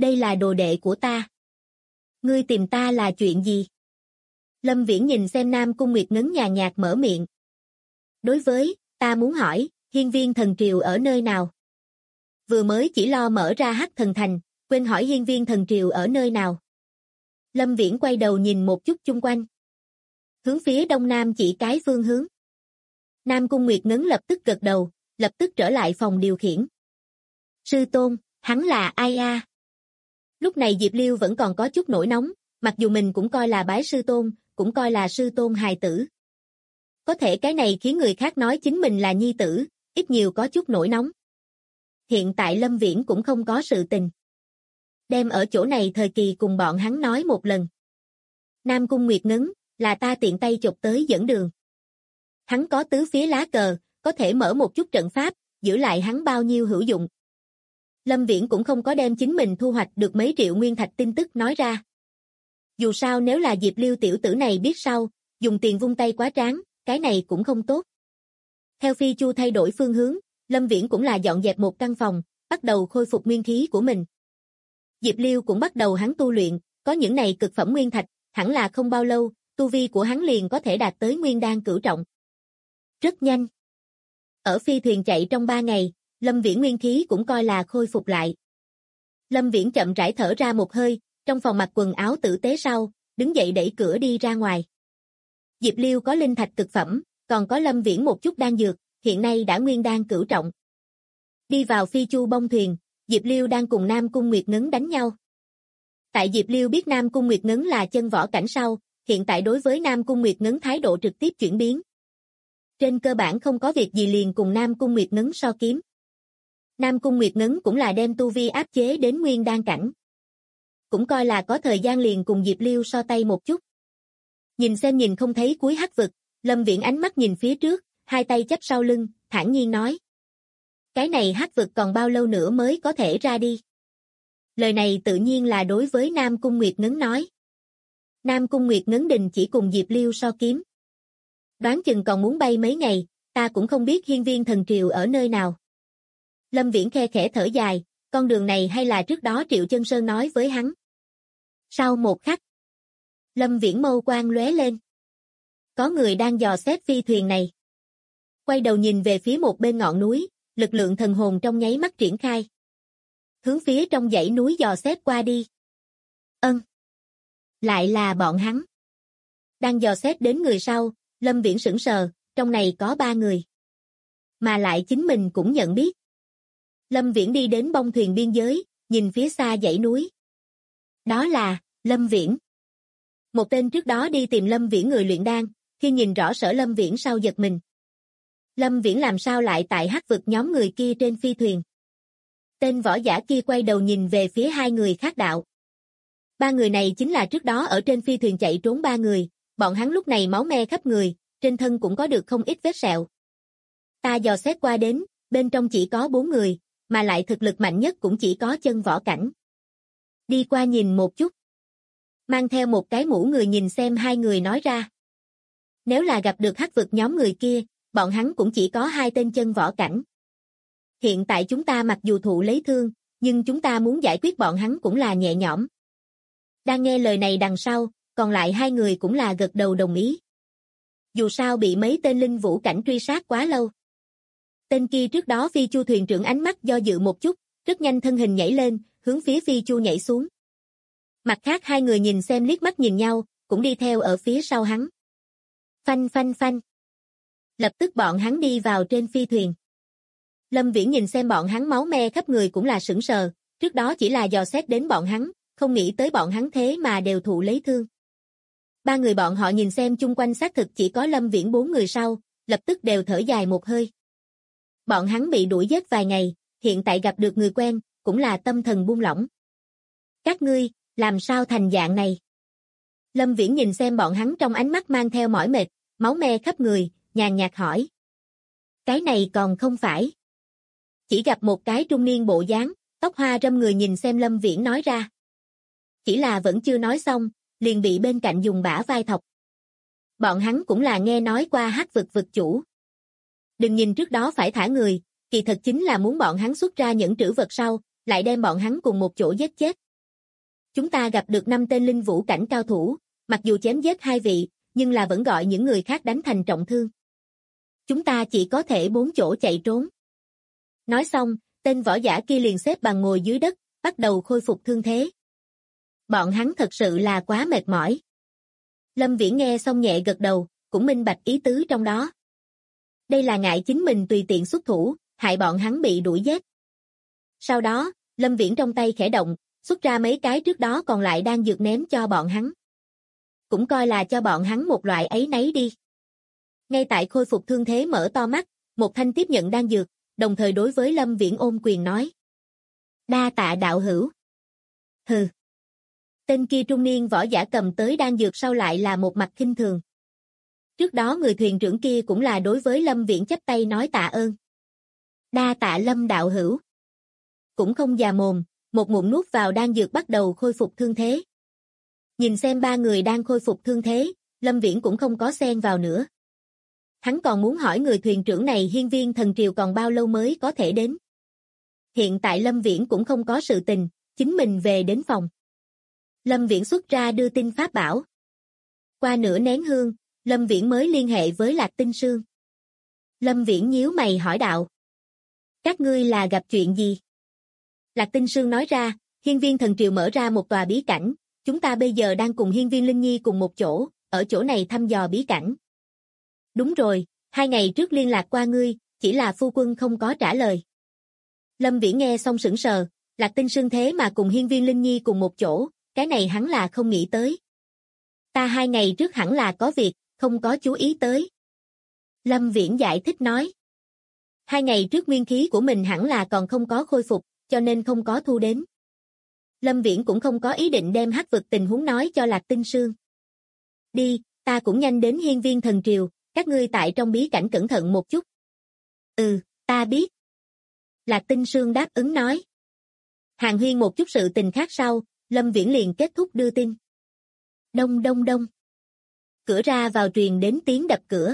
đây là đồ đệ của ta. Ngươi tìm ta là chuyện gì? Lâm Viễn nhìn xem Nam Cung Nguyệt Ngấn nhàn nhạt mở miệng. Đối với, ta muốn hỏi, hiên viên thần triều ở nơi nào? Vừa mới chỉ lo mở ra Hắc Thần Thành, quên hỏi hiên viên thần triều ở nơi nào. Lâm Viễn quay đầu nhìn một chút chung quanh. Hướng phía đông nam chỉ cái phương hướng. Nam Cung Nguyệt Ngấn lập tức gật đầu, lập tức trở lại phòng điều khiển. Sư tôn, hắn là ai a? Lúc này Diệp Liêu vẫn còn có chút nổi nóng, mặc dù mình cũng coi là bái sư tôn, cũng coi là sư tôn hài tử. Có thể cái này khiến người khác nói chính mình là nhi tử, ít nhiều có chút nổi nóng. Hiện tại Lâm Viễn cũng không có sự tình. Đem ở chỗ này thời kỳ cùng bọn hắn nói một lần. Nam Cung Nguyệt Ngấn, là ta tiện tay chụp tới dẫn đường. Hắn có tứ phía lá cờ, có thể mở một chút trận pháp, giữ lại hắn bao nhiêu hữu dụng. Lâm Viễn cũng không có đem chính mình thu hoạch được mấy triệu nguyên thạch tin tức nói ra. Dù sao nếu là Diệp Liêu tiểu tử này biết sau, dùng tiền vung tay quá tráng, cái này cũng không tốt. Theo Phi Chu thay đổi phương hướng, Lâm Viễn cũng là dọn dẹp một căn phòng, bắt đầu khôi phục nguyên khí của mình. Diệp Liêu cũng bắt đầu hắn tu luyện, có những này cực phẩm nguyên thạch, hẳn là không bao lâu, tu vi của hắn liền có thể đạt tới nguyên đan cửu trọng. Rất nhanh. Ở phi thuyền chạy trong 3 ngày, Lâm Viễn nguyên khí cũng coi là khôi phục lại. Lâm Viễn chậm rãi thở ra một hơi, trong phòng mặc quần áo tử tế sau, đứng dậy đẩy cửa đi ra ngoài. Diệp Liêu có linh thạch cực phẩm, còn có Lâm Viễn một chút đan dược, hiện nay đã nguyên đan cửu trọng. Đi vào phi chu bông thuyền, Diệp Liêu đang cùng Nam Cung Nguyệt Ngấn đánh nhau. Tại Diệp Liêu biết Nam Cung Nguyệt Ngấn là chân võ cảnh sau, hiện tại đối với Nam Cung Nguyệt Ngấn thái độ trực tiếp chuyển biến. Trên cơ bản không có việc gì liền cùng Nam Cung Nguyệt Ngấn so kiếm. Nam Cung Nguyệt Ngấn cũng là đem tu vi áp chế đến nguyên đan cảnh. Cũng coi là có thời gian liền cùng Diệp Liêu so tay một chút. Nhìn xem nhìn không thấy cuối hắc vực, Lâm Viễn ánh mắt nhìn phía trước, hai tay chắp sau lưng, thản nhiên nói. Cái này hắc vực còn bao lâu nữa mới có thể ra đi? Lời này tự nhiên là đối với Nam Cung Nguyệt Ngấn nói. Nam Cung Nguyệt Ngấn đình chỉ cùng Diệp Liêu so kiếm. Đoán chừng còn muốn bay mấy ngày, ta cũng không biết hiên viên thần triều ở nơi nào. Lâm Viễn khe khẽ thở dài, con đường này hay là trước đó Triệu Chân Sơn nói với hắn. Sau một khắc, Lâm Viễn mâu quang lóe lên. Có người đang dò xét phi thuyền này. Quay đầu nhìn về phía một bên ngọn núi, lực lượng thần hồn trong nháy mắt triển khai. Hướng phía trong dãy núi dò xét qua đi. Lại là bọn hắn. Đang dò xét đến người sau, Lâm Viễn sững sờ, trong này có 3 người. Mà lại chính mình cũng nhận biết. Lâm Viễn đi đến bông thuyền biên giới, nhìn phía xa dãy núi. Đó là Lâm Viễn. Một tên trước đó đi tìm Lâm Viễn người luyện đan, khi nhìn rõ sở Lâm Viễn sau giật mình. Lâm Viễn làm sao lại tại hắc vực nhóm người kia trên phi thuyền? Tên võ giả kia quay đầu nhìn về phía 2 người khác đạo. 3 người này chính là trước đó ở trên phi thuyền chạy trốn 3 người, bọn hắn lúc này máu me khắp người, trên thân cũng có được không ít vết sẹo. Ta dò xét qua đến, bên trong chỉ có 4 người, mà lại thực lực mạnh nhất cũng chỉ có chân võ cảnh. Đi qua nhìn một chút. Mang theo một cái mũ người nhìn xem 2 người nói ra. Nếu là gặp được hắc vực nhóm người kia, bọn hắn cũng chỉ có 2 tên chân võ cảnh. Hiện tại chúng ta mặc dù thụ lấy thương, nhưng chúng ta muốn giải quyết bọn hắn cũng là nhẹ nhõm. Đang nghe lời này đằng sau, còn lại 2 người cũng là gật đầu đồng ý. Dù sao bị mấy tên linh vũ cảnh truy sát quá lâu. Tên kia trước đó Phi Chu thuyền trưởng ánh mắt do dự một chút, rất nhanh thân hình nhảy lên, hướng phía Phi Chu nhảy xuống. Mặt khác 2 người nhìn xem liếc mắt nhìn nhau, cũng đi theo ở phía sau hắn. Phanh phanh phanh. Lập tức bọn hắn đi vào trên phi thuyền. Lâm Viễn nhìn xem bọn hắn máu me khắp người cũng là sững sờ, trước đó chỉ là dò xét đến bọn hắn, không nghĩ tới bọn hắn thế mà đều thụ lấy thương. 3 người bọn họ nhìn xem chung quanh xác thực chỉ có Lâm Viễn 4 người sau, lập tức đều thở dài một hơi. Bọn hắn bị đuổi giết vài ngày, hiện tại gặp được người quen, cũng là tâm thần buông lỏng. Các ngươi, làm sao thành dạng này? Lâm Viễn nhìn xem bọn hắn trong ánh mắt mang theo mỏi mệt, máu me khắp người, nhàn nhạt hỏi. Cái này còn không phải. Chỉ gặp một cái trung niên bộ dáng, tóc hoa râm người nhìn xem Lâm Viễn nói ra. Chỉ là vẫn chưa nói xong, liền bị bên cạnh dùng bả vai thọc. Bọn hắn cũng là nghe nói qua hắc vực vực chủ. Đừng nhìn trước đó phải thả người, kỳ thật chính là muốn bọn hắn xuất ra những trữ vật sau, lại đem bọn hắn cùng một chỗ giết chết. Chúng ta gặp được 5 tên linh vũ cảnh cao thủ, mặc dù chém giết 2 vị, nhưng là vẫn gọi những người khác đánh thành trọng thương. Chúng ta chỉ có thể 4 chỗ chạy trốn. Nói xong, tên võ giả kia liền xếp bằng ngồi dưới đất, bắt đầu khôi phục thương thế. Bọn hắn thật sự là quá mệt mỏi. Lâm Viễn nghe xong nhẹ gật đầu, cũng minh bạch ý tứ trong đó. Đây là ngại chính mình tùy tiện xuất thủ, hại bọn hắn bị đuổi giết. Sau đó, Lâm Viễn trong tay khẽ động, xuất ra mấy cái trước đó còn lại đang dược ném cho bọn hắn. Cũng coi là cho bọn hắn một loại áy náy đi. Ngay tại khôi phục thương thế mở to mắt, một thanh tiếp nhận đan dược, đồng thời đối với Lâm Viễn ôm quyền nói. Đa tạ đạo hữu. Hừ. Tên kia trung niên võ giả cầm tới đan dược sau lại là một mặt khinh thường. Trước đó người thuyền trưởng kia cũng là đối với Lâm Viễn chắp tay nói tạ ơn. Đa tạ Lâm đạo hữu. Cũng không già mồm, một ngụm nuốt vào đan dược bắt đầu khôi phục thương thế. Nhìn xem 3 người đang khôi phục thương thế, Lâm Viễn cũng không có xen vào nữa. Hắn còn muốn hỏi người thuyền trưởng này hiên viên thần triều còn bao lâu mới có thể đến. Hiện tại Lâm Viễn cũng không có sự tình, chính mình về đến phòng. Lâm Viễn xuất ra đưa tin pháp bảo. Qua nửa nén hương, Lâm Viễn mới liên hệ với Lạc Tinh Sương. Lâm Viễn nhíu mày hỏi đạo. Các ngươi là gặp chuyện gì? Lạc Tinh Sương nói ra, hiên viên thần triều mở ra một tòa bí cảnh, chúng ta bây giờ đang cùng hiên viên Linh Nhi cùng một chỗ, ở chỗ này thăm dò bí cảnh. Đúng rồi, 2 ngày trước liên lạc qua ngươi, chỉ là phu quân không có trả lời. Lâm Viễn nghe xong sững sờ, Lạc Tinh Sương thế mà cùng hiên viên Linh Nhi cùng một chỗ, cái này hắn là không nghĩ tới. Ta 2 ngày trước hẳn là có việc, không có chú ý tới. Lâm Viễn giải thích nói. 2 ngày trước nguyên khí của mình hẳn là còn không có khôi phục, cho nên không có thu đến. Lâm Viễn cũng không có ý định đem hắc vực tình huống nói cho Lạc Tinh Sương. Đi, ta cũng nhanh đến hiên viên thần triều, các ngươi tại trong bí cảnh cẩn thận một chút. Ừ, ta biết. Lạc Tinh Sương đáp ứng nói. Hàn huyên một chút sự tình khác sau, Lâm Viễn liền kết thúc đưa tin. Đông đông đông. Cửa ra vào truyền đến tiếng đập cửa.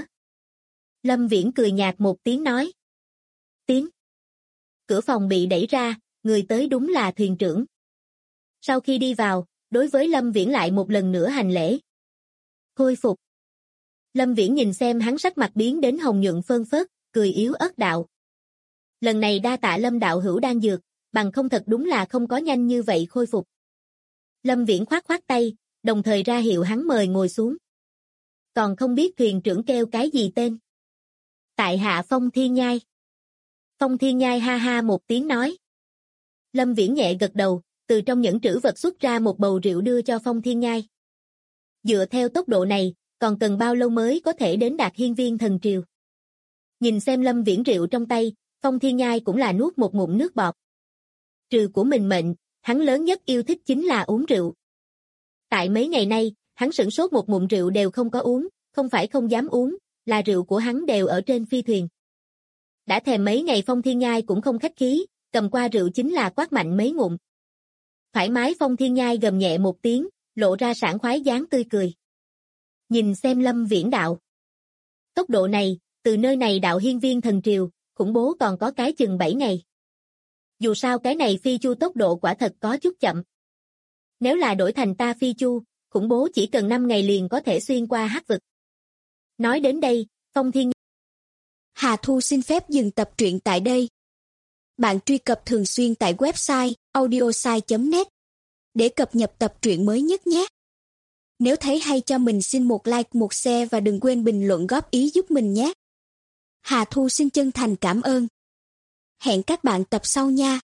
Lâm Viễn cười nhạt một tiếng nói. Tiếng. Cửa phòng bị đẩy ra, người tới đúng là thuyền trưởng. Sau khi đi vào, đối với Lâm Viễn lại một lần nữa hành lễ. Khôi phục. Lâm Viễn nhìn xem hắn sắc mặt biến đến hồng nhuận phơn phớt, cười yếu ớt đạo. Lần này đa tạ Lâm đạo hữu đang dược, bằng không thật đúng là không có nhanh như vậy khôi phục. Lâm Viễn khoát khoát tay, đồng thời ra hiệu hắn mời ngồi xuống. Còn không biết thuyền trưởng kêu cái gì tên. Tại hạ Phong Thiên Nhai. Phong Thiên Nhai ha ha một tiếng nói. Lâm Viễn nhẹ gật đầu, từ trong nhẫn trữ vật xuất ra một bầu rượu đưa cho Phong Thiên Nhai. Dựa theo tốc độ này, còn cần bao lâu mới có thể đến đạt hiên viên thần triều. Nhìn xem Lâm Viễn rượu trong tay, Phong Thiên Nhai cũng là nuốt một ngụm nước bọt. Trừ của mình mệnh, hắn lớn nhất yêu thích chính là uống rượu. Tại mấy ngày nay, hắn sửng sốt một ngụm rượu đều không có uống, không phải không dám uống, là rượu của hắn đều ở trên phi thuyền. Đã thèm mấy ngày Phong Thiên Nhai cũng không khách khí, cầm qua rượu chính là quát mạnh mấy ngụm. Thoải mái Phong Thiên Nhai gầm nhẹ một tiếng, lộ ra sảng khoái dáng tươi cười. Nhìn xem Lâm Viễn đạo. Tốc độ này, từ nơi này đạo hiên viên thần triều, khủng bố còn có cái chừng 7 ngày. Dù sao cái này phi chu tốc độ quả thật có chút chậm. Nếu là đổi thành ta phi chu, khủng bố chỉ cần 5 ngày liền có thể xuyên qua hắc vực. Nói đến đây, Phong Thiên Hà Thu xin phép dừng tập truyện tại đây. Bạn truy cập thường xuyên tại website audiosai.net để cập nhật tập truyện mới nhất nhé. Nếu thấy hay cho mình xin một like, một share và đừng quên bình luận góp ý giúp mình nhé. Hà Thu xin chân thành cảm ơn. Hẹn các bạn tập sau nha.